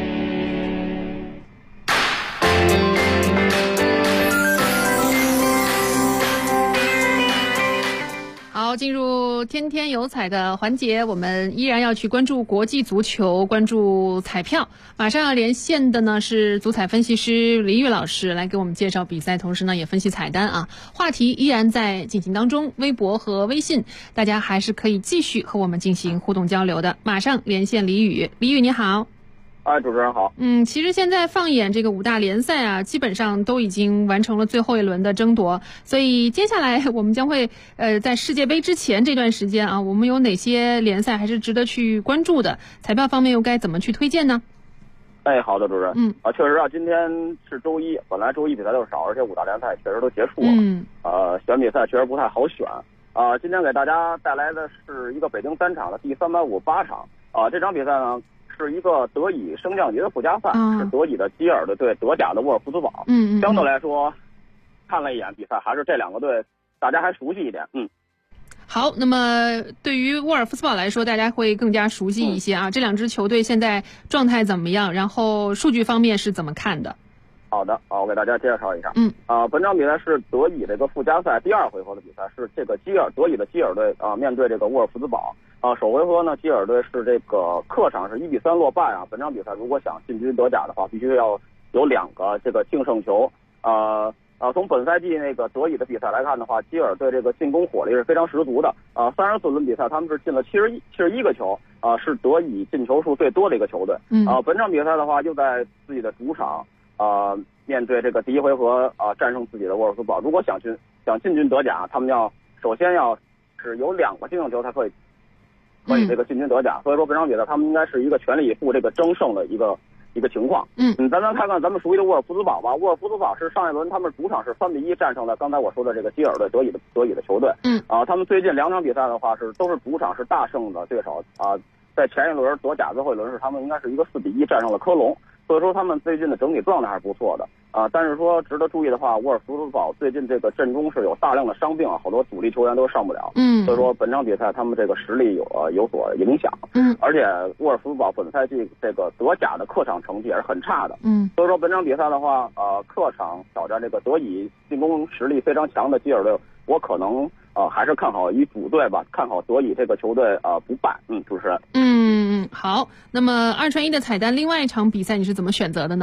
好，进入天天有彩的环节，我们依然要去关注国际足球，关注彩票。马上要连线的呢是足彩分析师李玉老师，来给我们介绍比赛，同时呢也分析彩单啊。话题依然在进行当中，微博和微信，大家还是可以继续和我们进行互动交流的。马上连线李宇，李宇你好。 主持人好。 其实现在放眼这个5大联赛啊，基本上都已经完成了最后一轮的争夺，所以接下来我们将会在世界杯之前这段时间啊，我们有哪些联赛还是值得去关注的？彩票方面又该怎么去推荐呢？ 好的，主持人。确实啊，今天是周一，本来周一比赛就少，而且5大联赛确实都结束了。选比赛确实不太好选。今天给大家带来的是一个北京3场的第358场。这场比赛呢，是一个德乙升降级的附加赛，是德乙的基尔的对德甲的沃尔夫斯堡。相对来说，看了一眼比赛，还是这两个队大家还熟悉一点。 好，那么对于沃尔夫斯堡来说，大家会更加熟悉一些啊。这两支球队现在状态怎么样？然后数据方面是怎么看的？ 好的，我给大家介绍一下。本场比赛是德乙这个附加赛第2回合的比赛，是这个德乙的基尔队面对这个沃尔夫斯堡。首回合呢，基尔队是这个客场是1-3落败啊。本场比赛如果想进军德甲的话，必须要有2个这个净胜球。从本赛季那个德乙的比赛来看的话，基尔队这个进攻火力是非常十足的。34轮比赛他们是进了71个球，是德乙进球数最多的一个球队。本场比赛的话，又在自己的主场面对这个第1回合战胜自己的沃尔夫斯堡。如果想进军德甲，他们首先要是有2个净胜球才可以这个进军德甲。所以说本场比赛他们应该是一个全力以赴这个争胜的一个情况。咱看看咱们熟悉的沃尔夫斯堡吧。沃尔夫斯堡是上一轮他们主场是3-1战胜了刚才我说的这个基尔队德乙的球队。他们最近2场比赛的话都是主场是大胜的对手。在前一轮德甲最后一轮是他们应该是一个4-1战胜了科隆。所以说他们最近的整体状态还是不错的。但是说值得注意的话，沃尔夫斯堡最近这个阵中是有大量的伤病好多主力球员都上不了。所以说本场比赛他们这个实力有所影响。而且沃尔夫斯堡本赛季这个德甲的客场成绩也是很差的。所以说本场比赛的话，客场挑战这个德乙进攻实力非常强的基尔队，我可能还是看好以主队吧，看好德乙这个球队不败。主持人。 好，那么2串1的彩单，另外一场比赛你是怎么选择的呢？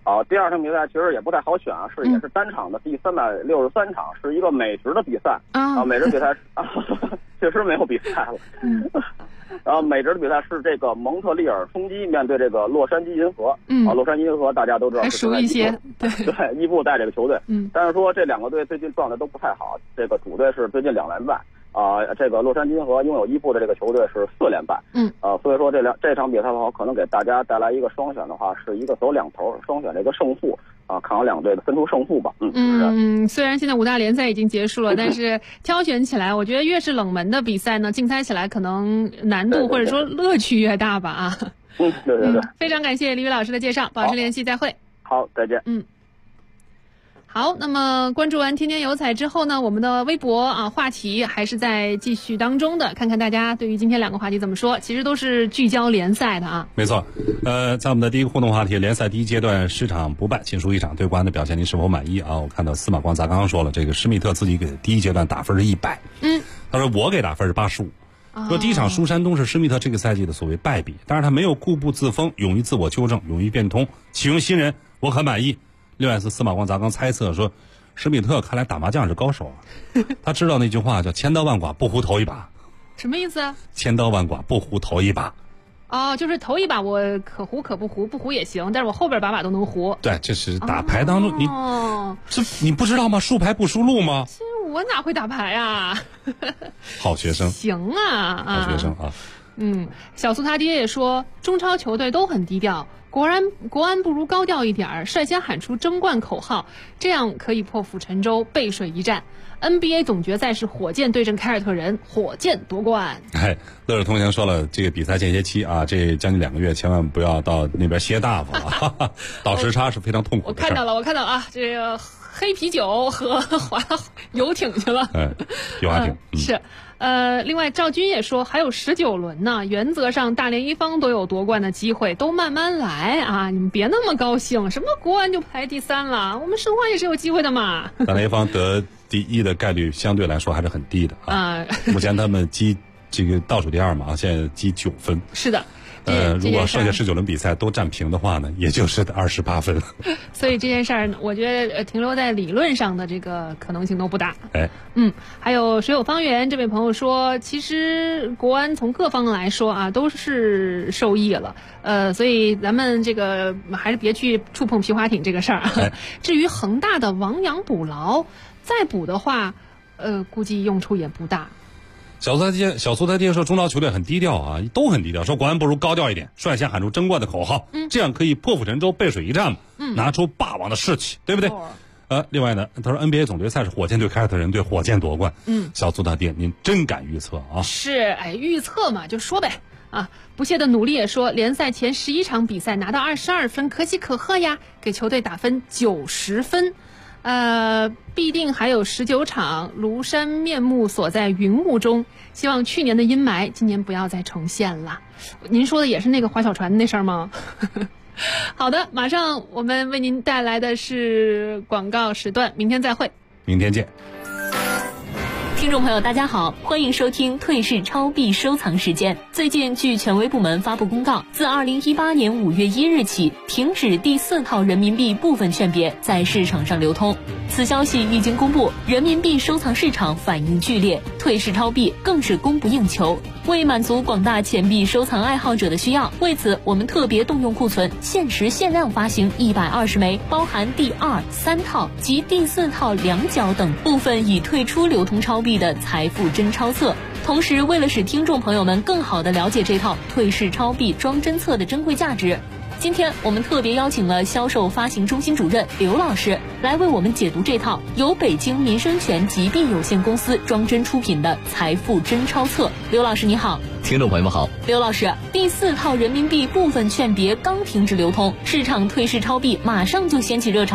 第二场比赛其实也不太好选啊，也是单场的第363场，是一个美职的比赛美职比赛确实没有比赛了。美职的比赛是这个蒙特利尔冲击面对这个洛杉矶银河。洛杉矶银河大家都知道还熟一些，对， 伊布带这个球队。但是说这两个队最近状态都不太好，这个主队是最近2连败。这个洛杉矶银河拥有伊布的这个球队是4连败。所以说这场比赛的话，可能给大家带来一个双选的话，是一个走两头，双选这个胜负看好两队的分出胜负吧。 虽然现在5大联赛已经结束了，但是挑选起来，我觉得越是冷门的比赛呢，竞猜起来可能难度或者说乐趣越大吧对。 非常感谢李宇老师的介绍，保持联系，再会。 好，再见。 好，那么关注完天天有彩之后呢，我们的微博话题还是在继续当中的，看看大家对于今天2个话题怎么说，其实都是聚焦联赛的没错，在我们的第一个互动话题，联赛第一阶段10场不败，仅输1场，对国安的表现您是否满意我看到司马光咱刚刚说了，这个施密特自己给第一阶段打分是100，他说我给打分是85。说第一场输山东是施密特这个赛季的所谓败笔，但是他没有固步自封，勇于自我纠正，勇于变通，启用新人，我很满意。另外是司马光咱刚猜测说，施密特看来打麻将是高手他知道那句话叫千刀万剐不胡头一把。 什么意思？ 千刀万剐不胡头一把。 就是头一把我可胡可不胡，不胡也行，但是我后边把都能胡。 对，这是打牌当中你不知道吗？输牌不输路吗？ 我哪会打牌啊好学生。 行啊， 好学生小苏他爹也说，中超球队都很低调，国安不如高调一点，率先喊出争冠口号，这样可以破釜沉舟，背水一战。NBA 总决赛是火箭对阵凯尔特人，火箭夺冠。 乐乐同学说了，这个比赛间歇期这将近2个月，千万不要到那边歇大发倒时差是非常痛苦的事。 我看到了这个黑啤酒和游艇去了。 游滑艇是。另外赵军也说还有19轮呢，原则上大连一方都有夺冠的机会，都慢慢来你们别那么高兴，什么国安就排第3了，我们申花也是有机会的嘛。 大连一方得第1的概率相对来说还是很低的目前他们积这个倒数第2嘛现在积9分。 是的。 如果剩下19轮比赛都战平的话呢，也就是28分。 所以这件事儿，我觉得停留在理论上的这个可能性都不大。还有水有方圆这位朋友说，其实国安从各方来说都是受益了。所以咱们这个还是别去触碰皮划艇这个事儿至于恒大的亡羊补牢，再补的话，估计用处也不大。 小苏他爹说，中超球队很低调都很低调，说国安不如高调一点，率先喊出争冠的口号，这样可以破釜沉舟，背水一战拿出霸王的士气，对不对？另外呢，他说 NBA 总决赛是火箭对凯尔特人，对火箭夺冠。小苏他爹，您真敢预测是，预测嘛，就说呗。不懈的努力也说，联赛前11场比赛拿到22分，可喜可贺呀，给球队打分90分。必定还有19场，庐山面目所在云雾中，希望去年的阴霾今年不要再重现了。您说的也是那个划小船那事儿吗？好的，马上我们为您带来的是广告时段，明天再会。 明天见。 听众朋友大家好，欢迎收听退市超币收藏时间。最近据权威部门发布公告，自2018年5月1日起停止第4套人民币部分券别在市场上流通。此消息一经公布，人民币收藏市场反应剧烈，退市超币更是供不应求。为满足广大钱币收藏爱好者的需要，为此我们特别动用库存，限时限量发行120枚，包含第2、3套及第4套2角等部分已退出流通超币的财富真钞册。同时，为了使听众朋友们更好地了解这套退市超币装真册的珍贵价值，今天我们特别邀请了销售发行中心主任刘老师来为我们解读这套由北京民生全集币有限公司装真出品的财富真钞册。刘老师你好。 听众朋友们好。 刘老师，第4套人民币部分券别刚停止流通，市场退市超币马上就掀起热潮，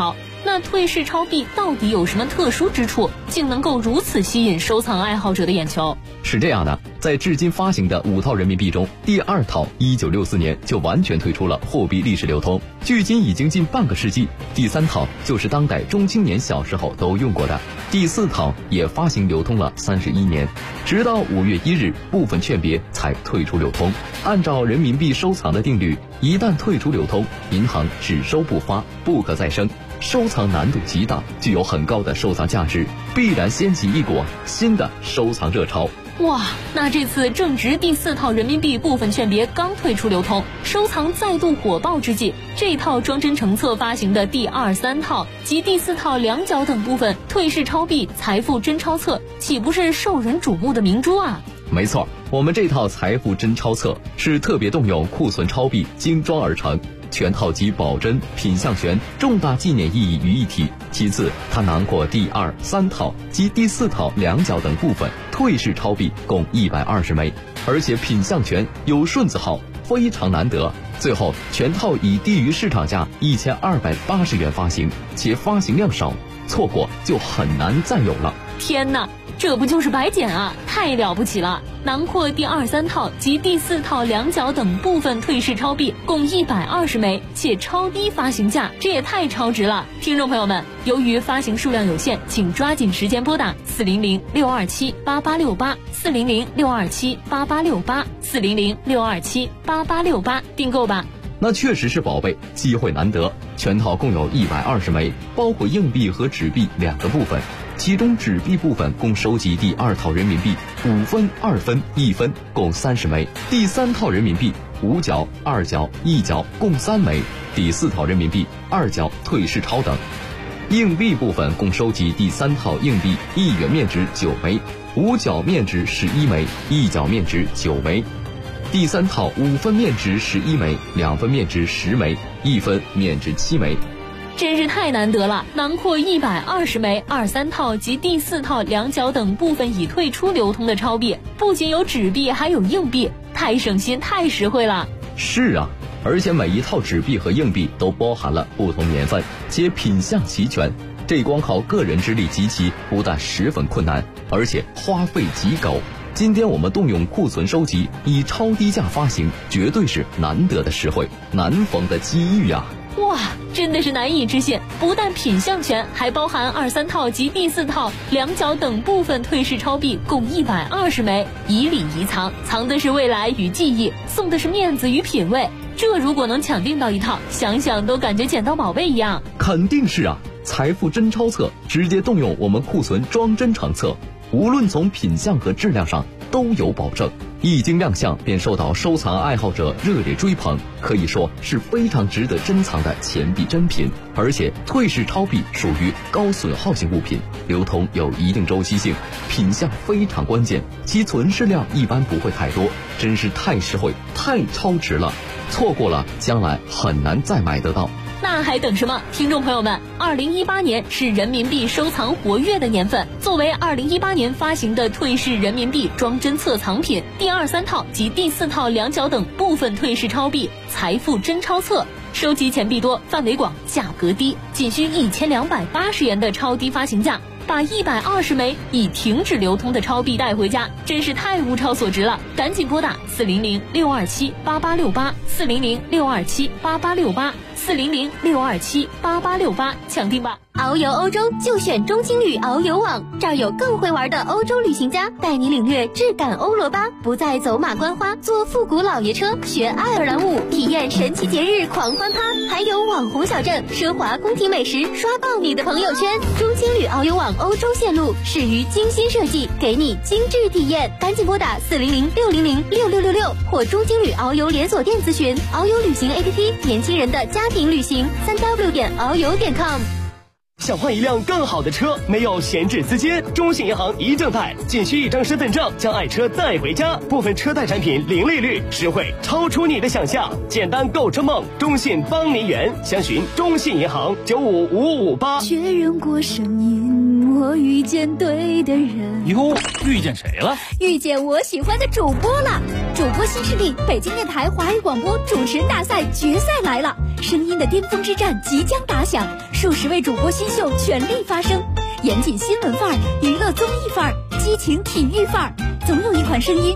那退市超币到底有什么特殊之处，竟能够如此吸引收藏爱好者的眼球？ 是这样的，在至今发行的5套人民币中，第2套1964年就完全退出了货币历史流通，距今已经近半个世纪。第3套就是当代中青年小时候都用过的，第4套也发行流通了31年，直到5月1日部分券别才退出流通。按照人民币收藏的定律，一旦退出流通，银行只收不发，不可再生，收藏难度极大，具有很高的收藏价值，必然掀起一股新的收藏热潮。 哇，那这次正值第4套人民币部分券别刚退出流通，收藏再度火爆之际，这套装帧成册发行的第2、3套及第4套两角等部分退市超币财富真钞册，岂不是受人瞩目的明珠啊？ 没错，我们这套财富真钞册是特别动用库存钞币精装而成，全套集保真、品相权、重大纪念意义于一体。其次，它囊括第2、3套及第4套两角等部分退市钞币共120枚，而且品相权有顺字号，非常难得。最后，全套以低于市场价1280元发行，且发行量少，错过就很难再有了。 天哪！这不就是白捡啊，太了不起了！囊括第2、3套及第4套两角等部分退市钞币共120枚，且超低发行价，这也太超值了！听众朋友们，由于发行数量有限，请抓紧时间拨打400-627-8868，400-627-8868，400-627-8868订购吧。 那确实是宝贝，机会难得。全套共有120枚，包括硬币和纸币2个部分，其中纸币部分共收集第2套人民币5分、2分、1分共30枚，第3套人民币5角、2角、1角共3枚，第4套人民币2角退市钞等。硬币部分共收集第3套硬币1元面值9枚，5角面值11枚，1角面值9枚。第3套5分面值11枚，2分面值10枚，1分面值7枚。 真是太难得了，囊括120枚2、3套及第4套两角等部分已退出流通的钞币，不仅有纸币，还有硬币，太省心，太实惠了。 是啊，而且每一套纸币和硬币都包含了不同年份，且品相齐全，这光靠个人之力集齐，不但十分困难，而且花费极高。今天我们动用库存收集，以超低价发行，绝对是难得的实惠，难逢的机遇啊！ 哇，真的是难以置信！不但品相权，还包含2、3套及第4套两角等部分退市钞币共120枚，以礼遗藏，藏的是未来与记忆，送的是面子与品味。这如果能抢订到一套，想想都感觉捡到宝贝一样。 肯定是啊！财富真钞册直接动用我们库存装帧成册，无论从品相和质量上都有保证，一经亮相便受到收藏爱好者热烈追捧，可以说是非常值得珍藏的钱币珍品。而且退市钞币属于高损耗性物品，流通有一定周期性，品相非常关键，其存世量一般不会太多，真是太实惠，太超值了，错过了将来很难再买得到。 那还等什么？听众朋友们，2018年是人民币收藏活跃的年份。作为2018年发行的退市人民币装帧册藏品第2、3套及第4套两角等部分退市钞币财富真钞册，收集钱币多，范围广，价格低，仅需1280元的超低发行价，把120枚已停止流通的钞币带回家，真是太物超所值了！赶紧拨打400-627-8868，400-627-8868，400-627-8868，抢订吧！ 遨游欧洲就选中青旅遨游网，这儿有更会玩的欧洲旅行家，带你领略质感欧罗巴，不再走马观花，坐复古老爷车，学爱尔兰舞，体验神奇节日狂欢趴，还有网红小镇、奢华宫廷美食，刷爆你的朋友圈。中青旅遨游网欧洲线路始于精心设计，给你精致体验，赶紧拨打400-600-6666或中青旅遨游连锁店咨询。遨游旅行 APP， 年轻人的家庭旅行，3w.遨游.com。 想换一辆更好的车，没有闲置资金，中信银行一证贷，仅需1张身份证，将爱车带回家。部分车贷产品零利率，实惠超出你的想象。简单购车梦，中信帮您圆。详询中信银行955558。 确认过声音，我遇见对的人。 哟，遇见谁了？ 遇见我喜欢的主播了。主播播新势力，北京电台华语广播主持人大赛决赛来了，声音的巅峰之战即将打响，数十位主播新秀全力发声，严谨新闻范儿，娱乐综艺范儿，激情体育范儿，总有一款声音